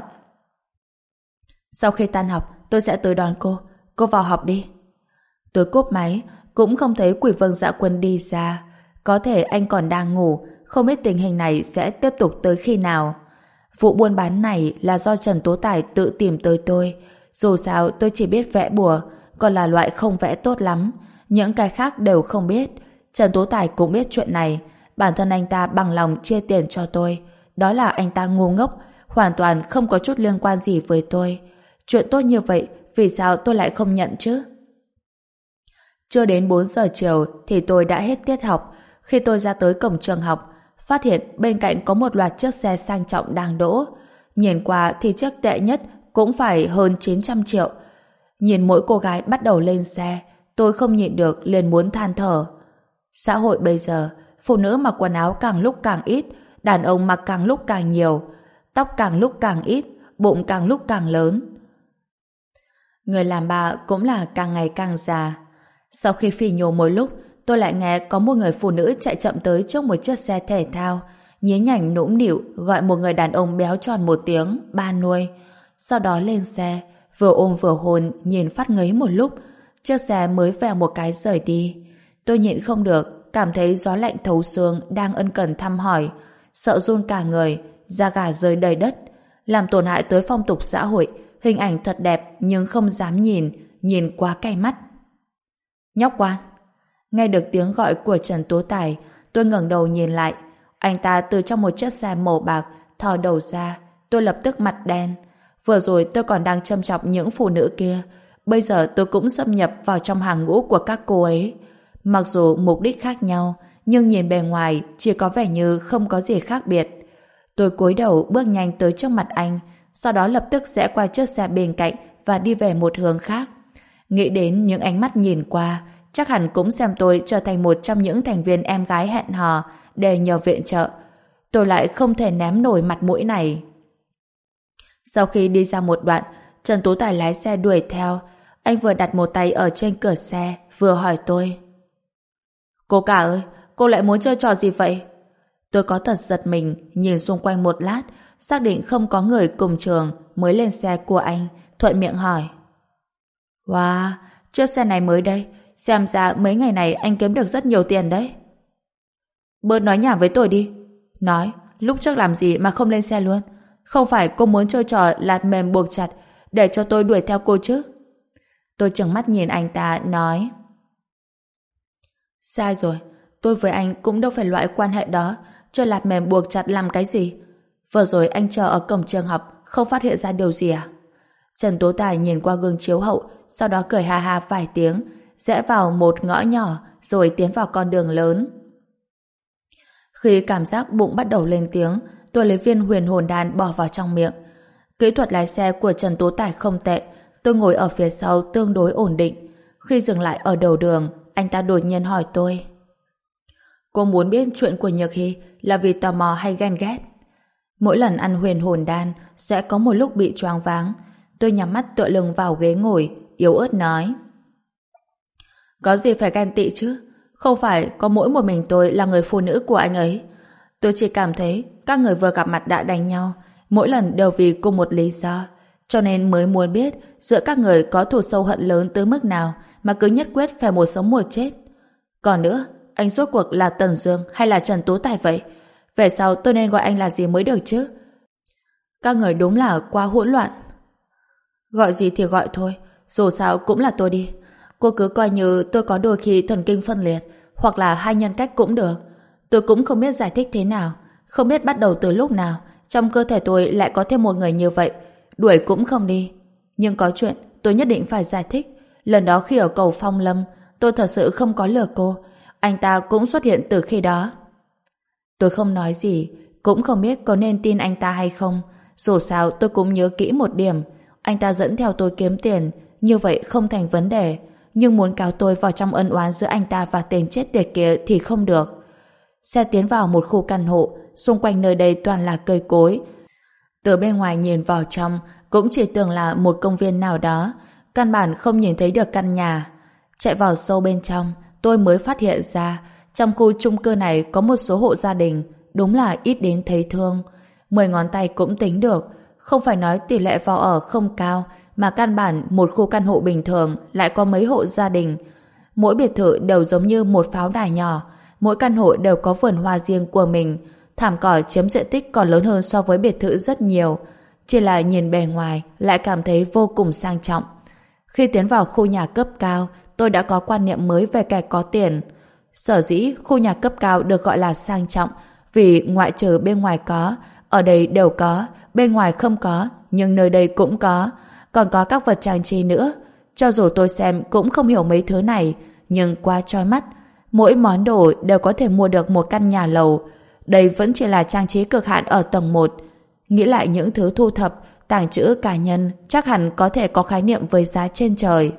sau khi tan học tôi sẽ tới đón cô, cô vào học đi. Tôi cúp máy, cũng không thấy Quỷ Vương Dạ Quân đi ra. Có thể anh còn đang ngủ, không biết tình hình này sẽ tiếp tục tới khi nào. Vụ buôn bán này là do Trần Tố Tài tự tìm tới tôi. Dù sao tôi chỉ biết vẽ bùa, còn là loại không vẽ tốt lắm. Những cái khác đều không biết. Trần Tố Tài cũng biết chuyện này. Bản thân anh ta bằng lòng chia tiền cho tôi. Đó là anh ta ngu ngốc, hoàn toàn không có chút liên quan gì với tôi. Chuyện tốt như vậy, vì sao tôi lại không nhận chứ? Chưa đến bốn giờ chiều thì tôi đã hết tiết học. Khi tôi ra tới cổng trường học, phát hiện bên cạnh có một loạt chiếc xe sang trọng đang đỗ. Nhìn qua thì chiếc tệ nhất cũng phải hơn chín trăm triệu. Nhìn mỗi cô gái bắt đầu lên xe, tôi không nhịn được liền muốn than thở. Xã hội bây giờ, phụ nữ mặc quần áo càng lúc càng ít, đàn ông mặc càng lúc càng nhiều, tóc càng lúc càng ít, bụng càng lúc càng lớn. Người làm bà cũng là càng ngày càng già. Sau khi phì nhổ một lúc, tôi lại nghe có một người phụ nữ chạy chậm tới trước một chiếc xe thể thao, nhí nhảnh nũng nịu gọi một người đàn ông béo tròn một tiếng ba nuôi. Sau đó lên xe, vừa ôm vừa hôn, nhìn phát ngấy một lúc, chiếc xe mới vèo một cái rời đi. Tôi nhịn không được, cảm thấy gió lạnh thấu xương đang ân cần thăm hỏi, sợ run cả người, da gà rơi đầy đất, làm tổn hại tới phong tục xã hội. Hình ảnh thật đẹp nhưng không dám nhìn, nhìn quá cay mắt. Nhóc Quan! Nghe được tiếng gọi của Trần Tố Tài, tôi ngẩng đầu nhìn lại. Anh ta từ trong một chiếc xe màu bạc thò đầu ra. Tôi lập tức mặt đen. Vừa rồi tôi còn đang châm chọc những phụ nữ kia, bây giờ tôi cũng xâm nhập vào trong hàng ngũ của các cô ấy. Mặc dù mục đích khác nhau, nhưng nhìn bề ngoài chỉ có vẻ như không có gì khác biệt. Tôi cúi đầu bước nhanh tới trước mặt anh, sau đó lập tức rẽ qua chiếc xe bên cạnh và đi về một hướng khác. Nghĩ đến những ánh mắt nhìn qua, chắc hẳn cũng xem tôi trở thành một trong những thành viên em gái hẹn hò để nhờ viện trợ. Tôi lại không thể ném nổi mặt mũi này. Sau khi đi ra một đoạn, Trần Tú Tài lái xe đuổi theo. Anh vừa đặt một tay ở trên cửa xe, vừa hỏi tôi: cô cả ơi, cô lại muốn chơi trò gì vậy? Tôi có thật giật mình, nhìn xung quanh một lát, xác định không có người cùng trường mới lên xe của anh, thuận miệng hỏi: wow, chiếc xe này mới đây, xem ra mấy ngày này anh kiếm được rất nhiều tiền đấy. Bớt nói nhảm với tôi đi. Nói, lúc trước làm gì mà không lên xe luôn? Không phải cô muốn chơi trò lạt mềm buộc chặt để cho tôi đuổi theo cô chứ? Tôi trừng mắt nhìn anh ta, nói: sai rồi, tôi với anh cũng đâu phải loại quan hệ đó, chơi lạt mềm buộc chặt làm cái gì? Vừa rồi anh chờ ở cổng trường học, không phát hiện ra điều gì à? Trần Tố Tài nhìn qua gương chiếu hậu, sau đó cười ha ha vài tiếng, rẽ vào một ngõ nhỏ rồi tiến vào con đường lớn. Khi cảm giác bụng bắt đầu lên tiếng, tôi lấy viên huyền hồn đan bỏ vào trong miệng. Kỹ thuật lái xe của Trần Tố Tài không tệ, tôi ngồi ở phía sau tương đối ổn định. Khi dừng lại ở đầu đường, anh ta đột nhiên hỏi tôi: Cô muốn biết chuyện của Nhược Hy là vì tò mò hay ghen ghét? Mỗi lần ăn huyền hồn đan sẽ có một lúc bị choáng váng. Tôi nhắm mắt tựa lưng vào ghế ngồi, yếu ớt nói. Có gì phải ghen tị chứ? Không phải có mỗi một mình tôi là người phụ nữ của anh ấy. Tôi chỉ cảm thấy các người vừa gặp mặt đã đánh nhau, mỗi lần đều vì cùng một lý do. Cho nên mới muốn biết giữa các người có thù sâu hận lớn tới mức nào mà cứ nhất quyết phải một sống một chết. Còn nữa, anh rốt cuộc là Tần Dương hay là Trần Tú Tài vậy? Về sau tôi nên gọi anh là gì mới được chứ? Các người đúng là quá hỗn loạn. Gọi gì thì gọi thôi, dù sao cũng là tôi đi. Cô cứ coi như tôi có đôi khi thần kinh phân liệt, hoặc là hai nhân cách cũng được. Tôi cũng không biết giải thích thế nào, không biết bắt đầu từ lúc nào trong cơ thể tôi lại có thêm một người như vậy, đuổi cũng không đi. Nhưng có chuyện tôi nhất định phải giải thích. Lần đó khi ở cầu Phong Lâm, tôi thật sự không có lừa cô. Anh ta cũng xuất hiện từ khi đó. Tôi không nói gì, cũng không biết có nên tin anh ta hay không. Dù sao tôi cũng nhớ kỹ một điểm, anh ta dẫn theo tôi kiếm tiền, như vậy không thành vấn đề. Nhưng muốn cáo tôi vào trong ân oán giữa anh ta và tên chết tiệt kia thì không được. Xe tiến vào một khu căn hộ, xung quanh nơi đây toàn là cây cối. Từ bên ngoài nhìn vào trong cũng chỉ tưởng là một công viên nào đó, căn bản không nhìn thấy được căn nhà. Chạy vào sâu bên trong, tôi mới phát hiện ra trong khu chung cư này có một số hộ gia đình, đúng là ít đến thấy thương. Mười ngón tay cũng tính được, không phải nói tỷ lệ vào ở không cao, mà căn bản một khu căn hộ bình thường lại có mấy hộ gia đình. Mỗi biệt thự đều giống như một pháo đài nhỏ, mỗi căn hộ đều có vườn hoa riêng của mình, thảm cỏ chiếm diện tích còn lớn hơn so với biệt thự rất nhiều. Chỉ là nhìn bề ngoài lại cảm thấy vô cùng sang trọng. Khi tiến vào khu nhà cấp cao, tôi đã có quan niệm mới về kẻ có tiền. Sở dĩ khu nhà cấp cao được gọi là sang trọng vì ngoại trừ bên ngoài có, ở đây đều có, bên ngoài không có, nhưng nơi đây cũng có. Còn có các vật trang trí nữa. Cho dù tôi xem cũng không hiểu mấy thứ này, nhưng quá chói mắt. Mỗi món đồ đều có thể mua được một căn nhà lầu. Đây vẫn chỉ là trang trí cực hạn ở tầng một. Nghĩ lại những thứ thu thập, tàng trữ cá nhân chắc hẳn có thể có khái niệm với giá trên trời.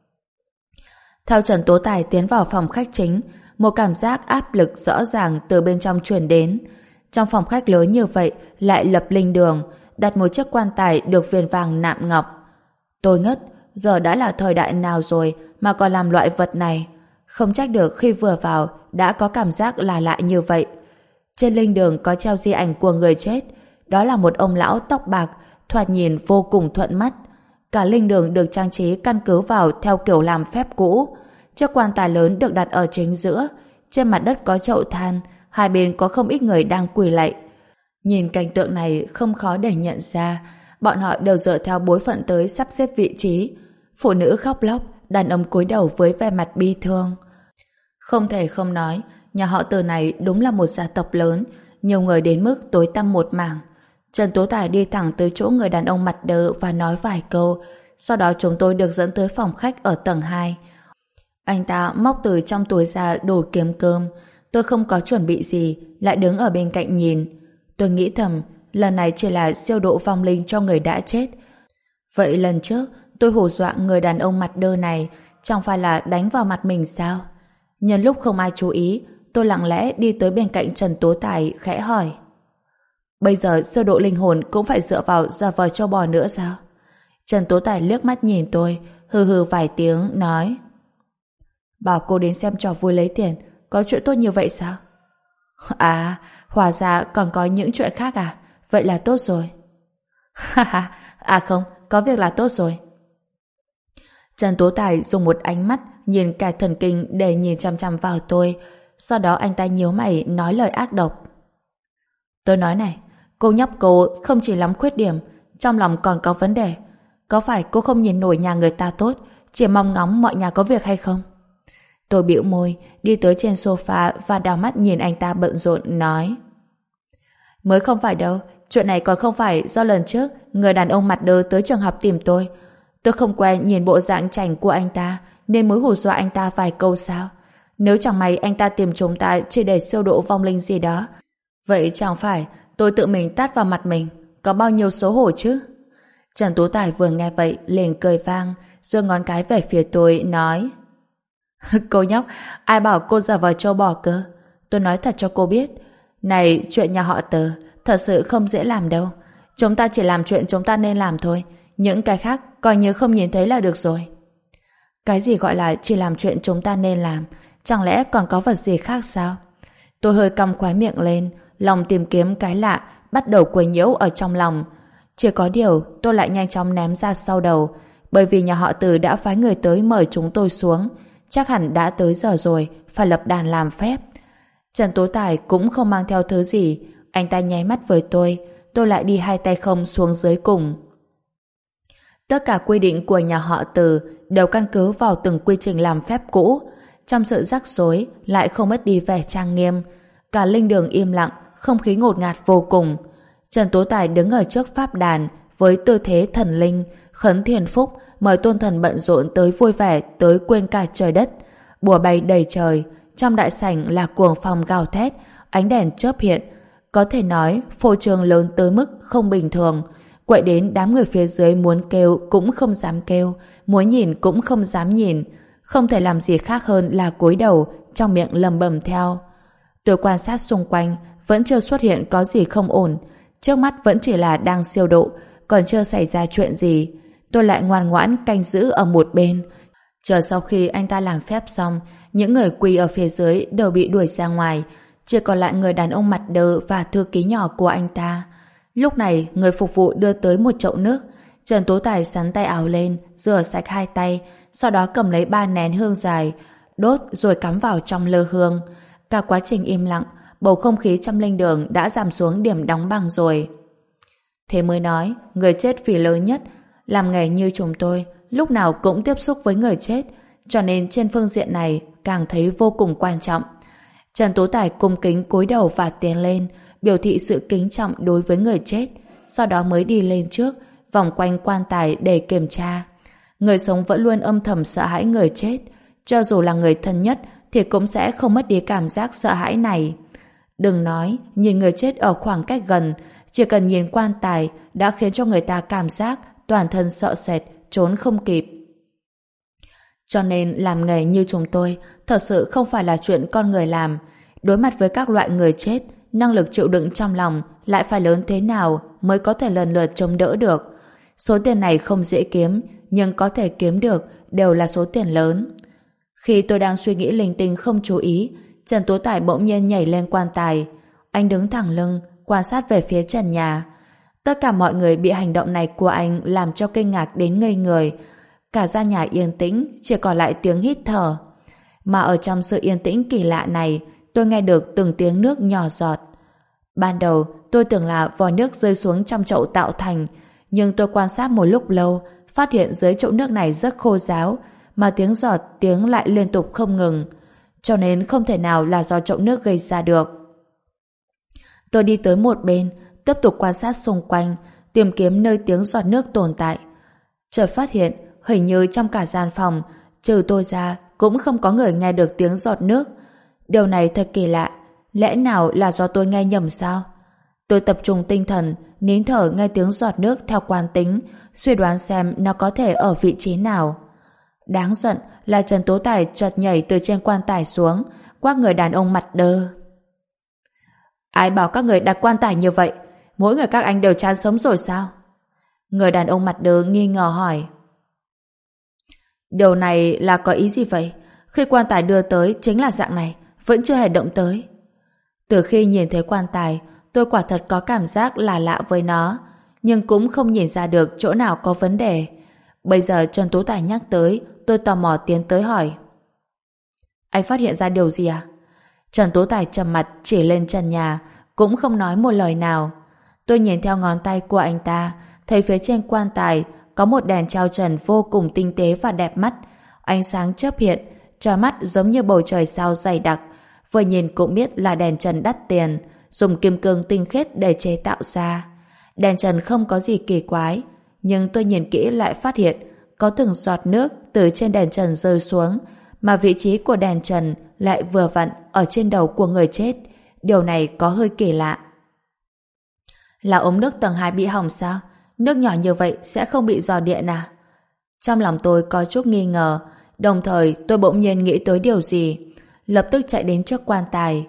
Theo Trần Tố Tài tiến vào phòng khách chính, một cảm giác áp lực rõ ràng từ bên trong truyền đến. Trong phòng khách lớn như vậy lại lập linh đường, đặt một chiếc quan tài được viền vàng nạm ngọc. Tôi ngất, giờ đã là thời đại nào rồi mà còn làm loại vật này. Không trách được khi vừa vào đã có cảm giác là lạ như vậy. Trên linh đường có treo di ảnh của người chết. Đó là một ông lão tóc bạc, thoạt nhìn vô cùng thuận mắt. Cả linh đường được trang trí căn cứ vào theo kiểu làm phép cũ. Chiếc quan tài lớn được đặt ở chính giữa. Trên mặt đất có chậu than, hai bên có không ít người đang quỳ lạy. Nhìn cảnh tượng này không khó để nhận ra, bọn họ đều dựa theo bối phận tới sắp xếp vị trí. Phụ nữ khóc lóc, đàn ông cúi đầu với vẻ mặt bi thương. Không thể không nói, nhà họ Từ này đúng là một gia tộc lớn, nhiều người đến mức tối tăm một mảng. Trần Tố Tài đi thẳng tới chỗ người đàn ông mặt đơ và nói vài câu, sau đó chúng tôi được dẫn tới phòng khách ở tầng hai. Anh ta móc từ trong túi ra đồ kiếm cơm. Tôi không có chuẩn bị gì, lại đứng ở bên cạnh nhìn. Tôi nghĩ thầm, lần này chỉ là siêu độ vong linh cho người đã chết. Vậy lần trước, tôi hù dọa người đàn ông mặt đơ này, chẳng phải là đánh vào mặt mình sao? Nhân lúc không ai chú ý, tôi lặng lẽ đi tới bên cạnh Trần Tố Tài khẽ hỏi. Bây giờ sơ độ linh hồn cũng phải dựa vào giả vờ châu bò nữa sao? Trần Tố Tài liếc mắt nhìn tôi, hừ hừ vài tiếng, nói. Bảo cô đến xem trò vui lấy tiền, có chuyện tốt như vậy sao? À, hóa ra còn có những chuyện khác à? Vậy là tốt rồi. Ha ha, à không, có việc là tốt rồi. Trần Tố Tài dùng một ánh mắt nhìn cả thần kinh để nhìn chăm chăm vào tôi. Sau đó anh ta nhíu mày nói lời ác độc. Tôi nói này, cô nhóc cô không chỉ lắm khuyết điểm, trong lòng còn có vấn đề. Có phải cô không nhìn nổi nhà người ta tốt, chỉ mong ngóng mọi nhà có việc hay không? Tôi bĩu môi, đi tới trên sofa và đảo mắt nhìn anh ta bận rộn, nói. Mới không phải đâu, chuyện này còn không phải do lần trước người đàn ông mặt đơ tới trường học tìm tôi. Tôi không quen nhìn bộ dạng chảnh của anh ta, nên mới hù dọa anh ta vài câu sao. Nếu chẳng may anh ta tìm chúng ta chỉ để siêu độ vong linh gì đó, vậy chẳng phải tôi tự mình tát vào mặt mình, có bao nhiêu xấu hổ chứ? Trần Tú Tài vừa nghe vậy liền cười vang, giơ ngón cái về phía tôi, nói. Cô nhóc, ai bảo cô giả vờ trâu bò cơ? Tôi nói thật cho cô biết, này, chuyện nhà họ Từ thật sự không dễ làm đâu. Chúng ta chỉ làm chuyện chúng ta nên làm thôi. Những cái khác coi như không nhìn thấy là được rồi. Cái gì gọi là chỉ làm chuyện chúng ta nên làm? Chẳng lẽ còn có vật gì khác sao? Tôi hơi cong khóe miệng lên, lòng tìm kiếm cái lạ, bắt đầu quấy nhiễu ở trong lòng. Chỉ có điều tôi lại nhanh chóng ném ra sau đầu, bởi vì nhà họ Từ đã phái người tới mời chúng tôi xuống. Chắc hẳn đã tới giờ rồi, phải lập đàn làm phép. Trần Tố Tài cũng không mang theo thứ gì, anh ta nháy mắt với tôi, tôi lại đi hai tay không xuống dưới cùng. Tất cả quy định của nhà họ Từ đều căn cứ vào từng quy trình làm phép cũ. Trong sự rắc rối lại không mất đi vẻ trang nghiêm. Cả linh đường im lặng, không khí ngột ngạt vô cùng. Trần Tố Tài đứng ở trước pháp đàn với tư thế thần linh, khấn thiền phúc, mời tôn thần bận rộn tới vui vẻ, tới quên cả trời đất. Bùa bay đầy trời, trong đại sảnh là cuồng phong gào thét, ánh đèn chớp hiện. Có thể nói phô trương lớn tới mức không bình thường. Quậy đến đám người phía dưới muốn kêu cũng không dám kêu, muốn nhìn cũng không dám nhìn. Không thể làm gì khác hơn là cúi đầu, trong miệng lầm bầm theo. Tôi quan sát xung quanh, vẫn chưa xuất hiện có gì không ổn. Trước mắt vẫn chỉ là đang siêu độ, còn chưa xảy ra chuyện gì. Tôi lại ngoan ngoãn canh giữ ở một bên. Chờ sau khi anh ta làm phép xong, những người quỳ ở phía dưới đều bị đuổi ra ngoài, chỉ còn lại người đàn ông mặt đơ và thư ký nhỏ của anh ta. Lúc này, người phục vụ đưa tới một chậu nước. Trần Tố Tài sắn tay áo lên, rửa sạch hai tay, sau đó cầm lấy ba nén hương dài, đốt rồi cắm vào trong lư hương. Cả quá trình im lặng, bầu không khí trong linh đường đã giảm xuống điểm đóng băng rồi. Thế mới nói, người chết vì lớn nhất. Làm nghề như chúng tôi, lúc nào cũng tiếp xúc với người chết, cho nên trên phương diện này càng thấy vô cùng quan trọng. Trần Tố Tài cung kính cúi đầu và tiến lên, biểu thị sự kính trọng đối với người chết, sau đó mới đi lên trước, vòng quanh quan tài để kiểm tra. Người sống vẫn luôn âm thầm sợ hãi người chết, cho dù là người thân nhất thì cũng sẽ không mất đi cảm giác sợ hãi này. Đừng nói, nhìn người chết ở khoảng cách gần, chỉ cần nhìn quan tài đã khiến cho người ta cảm giác toàn thân sợ sệt, trốn không kịp. Cho nên làm nghề như chúng tôi thật sự không phải là chuyện con người làm. Đối mặt với các loại người chết, năng lực chịu đựng trong lòng lại phải lớn thế nào mới có thể lần lượt chống đỡ được. Số tiền này không dễ kiếm, nhưng có thể kiếm được đều là số tiền lớn. Khi tôi đang suy nghĩ linh tinh không chú ý, Trần Tố Tài bỗng nhiên nhảy lên quan tài. Anh đứng thẳng lưng, quan sát về phía trần nhà. Tất cả mọi người bị hành động này của anh làm cho kinh ngạc đến ngây người. Cả gian nhà yên tĩnh, chỉ còn lại tiếng hít thở. Mà ở trong sự yên tĩnh kỳ lạ này, tôi nghe được từng tiếng nước nhỏ giọt. Ban đầu, tôi tưởng là vòi nước rơi xuống trong chậu tạo thành, nhưng tôi quan sát một lúc lâu, phát hiện dưới chậu nước này rất khô ráo, mà tiếng giọt tiếng lại liên tục không ngừng, cho nên không thể nào là do chậu nước gây ra được. Tôi đi tới một bên, tiếp tục quan sát xung quanh, tìm kiếm nơi tiếng giọt nước tồn tại. Chợt phát hiện, hình như trong cả gian phòng, trừ tôi ra, cũng không có người nghe được tiếng giọt nước. Điều này thật kỳ lạ, lẽ nào là do tôi nghe nhầm sao? Tôi tập trung tinh thần, nín thở nghe tiếng giọt nước theo quán tính, suy đoán xem nó có thể ở vị trí nào. Đáng giận là Trần Tố Tài chợt nhảy từ trên quan tài xuống, quát người đàn ông mặt đơ. Ai bảo các người đặt quan tài như vậy? Mỗi người các anh đều chán sống rồi sao? Người đàn ông mặt đơ nghi ngờ hỏi. Điều này là có ý gì vậy? Khi quan tài đưa tới chính là dạng này, vẫn chưa hề động tới. Từ khi nhìn thấy quan tài, tôi quả thật có cảm giác là lạ với nó, nhưng cũng không nhìn ra được chỗ nào có vấn đề. Bây giờ Trần Tú Tài nhắc tới, tôi tò mò tiến tới hỏi. Anh phát hiện ra điều gì à? Trần Tú Tài trầm mặt chỉ lên trần nhà, cũng không nói một lời nào. Tôi nhìn theo ngón tay của anh ta, thấy phía trên quan tài có một đèn treo trần vô cùng tinh tế và đẹp mắt. Ánh sáng chớp hiện, cho mắt giống như bầu trời sao dày đặc. Vừa nhìn cũng biết là đèn trần đắt tiền, dùng kim cương tinh khiết để chế tạo ra. Đèn trần không có gì kỳ quái, nhưng tôi nhìn kỹ lại phát hiện có từng giọt nước từ trên đèn trần rơi xuống, mà vị trí của đèn trần lại vừa vặn ở trên đầu của người chết. Điều này có hơi kỳ lạ. Là ống nước tầng hai bị hỏng sao? Nước nhỏ như vậy sẽ không bị rò điện à? Trong lòng tôi có chút nghi ngờ, đồng thời tôi bỗng nhiên nghĩ tới điều gì, lập tức chạy đến trước quan tài.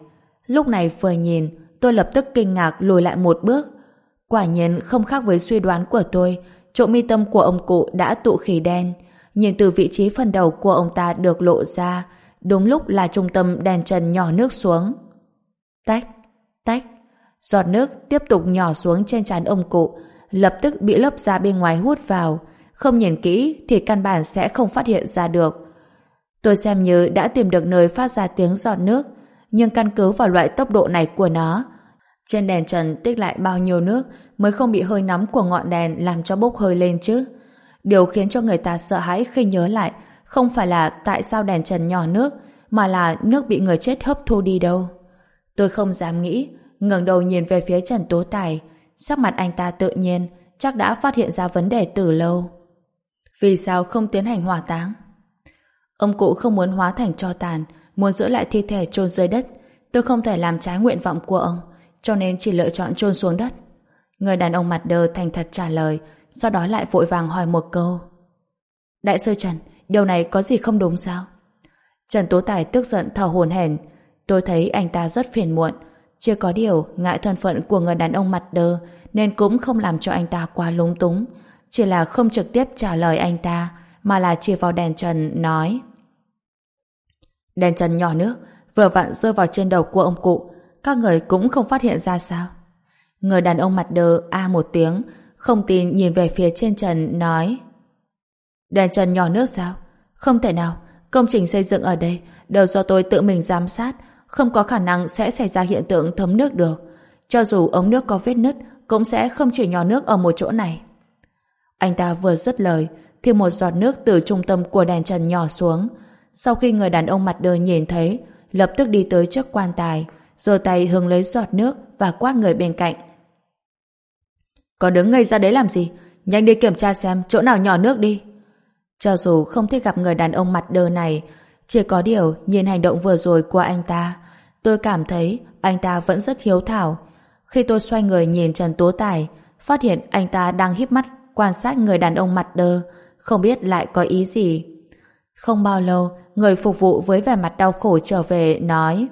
Lúc này vừa nhìn, tôi lập tức kinh ngạc lùi lại một bước. Quả nhiên không khác với suy đoán của tôi, chỗ mi tâm của ông cụ đã tụ khí đen. Nhìn từ vị trí phần đầu của ông ta được lộ ra, đúng lúc là trung tâm đèn trần nhỏ nước xuống. Tách, tách, giọt nước tiếp tục nhỏ xuống trên trán ông cụ, lập tức bị lớp da bên ngoài hút vào. Không nhìn kỹ thì căn bản sẽ không phát hiện ra được. Tôi xem như đã tìm được nơi phát ra tiếng giọt nước, nhưng căn cứ vào loại tốc độ này của nó, trên đèn trần tích lại bao nhiêu nước mới không bị hơi nóng của ngọn đèn làm cho bốc hơi lên chứ. Điều khiến cho người ta sợ hãi khi nhớ lại không phải là tại sao đèn trần nhỏ nước, mà là nước bị người chết hấp thu đi đâu. Tôi không dám nghĩ, ngẩng đầu nhìn về phía Trần Tố Tài, sắc mặt anh ta tự nhiên, chắc đã phát hiện ra vấn đề từ lâu. Vì sao không tiến hành hỏa táng? Ông cụ không muốn hóa thành tro tàn, muốn giữ lại thi thể chôn dưới đất. Tôi không thể làm trái nguyện vọng của ông, cho nên chỉ lựa chọn chôn xuống đất. Người đàn ông mặt đơ thành thật trả lời, sau đó lại vội vàng hỏi một câu. Đại sư Trần, điều này có gì không đúng sao? Trần Tố Tài tức giận thở hổn hển. Tôi thấy anh ta rất phiền muộn, chưa có điều ngại thân phận của người đàn ông mặt đơ nên cũng không làm cho anh ta quá lúng túng, chỉ là không trực tiếp trả lời anh ta, mà là chỉ vào đèn trần nói: đèn trần nhỏ nước vừa vặn rơi vào trên đầu của ông cụ, các người cũng không phát hiện ra sao? Người đàn ông mặt đơ a một tiếng, không tin nhìn về phía trên trần nói: đèn trần nhỏ nước sao? Không thể nào, công trình xây dựng ở đây đều do tôi tự mình giám sát, không có khả năng sẽ xảy ra hiện tượng thấm nước được. Cho dù ống nước có vết nứt cũng sẽ không chỉ nhỏ nước ở một chỗ này. Anh ta vừa dứt lời thì một giọt nước từ trung tâm của đèn trần nhỏ xuống. Sau khi người đàn ông mặt đơ nhìn thấy, lập tức đi tới trước quan tài, giơ tay hứng lấy giọt nước và quát người bên cạnh: có đứng ngây ra đấy làm gì? Nhanh đi kiểm tra xem chỗ nào nhỏ nước đi. Cho dù không thích gặp người đàn ông mặt đơ này, chỉ có điều nhìn hành động vừa rồi của anh ta, tôi cảm thấy anh ta vẫn rất hiếu thảo. Khi tôi xoay người nhìn Trần Tố Tài, phát hiện anh ta đang híp mắt quan sát người đàn ông mặt đơ, không biết lại có ý gì. Không bao lâu, người phục vụ với vẻ mặt đau khổ trở về nói: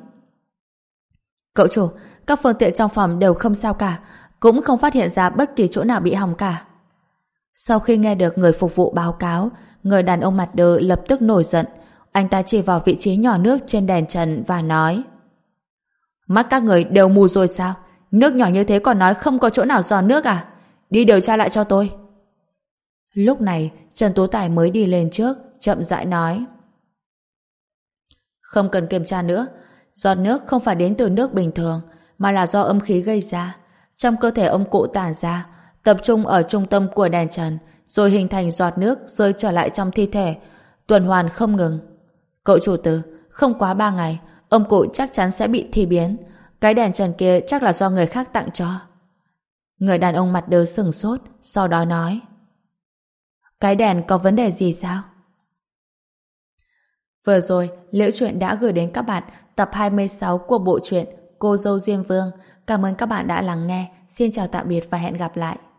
cậu chủ, các phương tiện trong phòng đều không sao cả, cũng không phát hiện ra bất kỳ chỗ nào bị hỏng cả. Sau khi nghe được người phục vụ báo cáo, người đàn ông mặt đơ lập tức nổi giận. Anh ta chỉ vào vị trí nhỏ nước trên đèn trần và nói: mắt các người đều mù rồi sao? Nước nhỏ như thế còn nói không có chỗ nào giò nước à? Đi điều tra lại cho tôi. Lúc này Trần Tố Tài mới đi lên trước, chậm rãi nói: không cần kiểm tra nữa, giọt nước không phải đến từ nước bình thường, mà là do âm khí gây ra. Trong cơ thể ông cụ tản ra, tập trung ở trung tâm của đèn trần, rồi hình thành giọt nước rơi trở lại trong thi thể, tuần hoàn không ngừng. Cậu chủ tử, không quá ba ngày, ông cụ chắc chắn sẽ bị thi biến. Cái đèn trần kia chắc là do người khác tặng cho. Người đàn ông mặt đơ sửng sốt, sau đó nói: cái đèn có vấn đề gì sao? Vừa rồi, Liễu Chuyện đã gửi đến các bạn tập hai mươi sáu của bộ truyện Cô dâu Diêm Vương. Cảm ơn các bạn đã lắng nghe. Xin chào tạm biệt và hẹn gặp lại.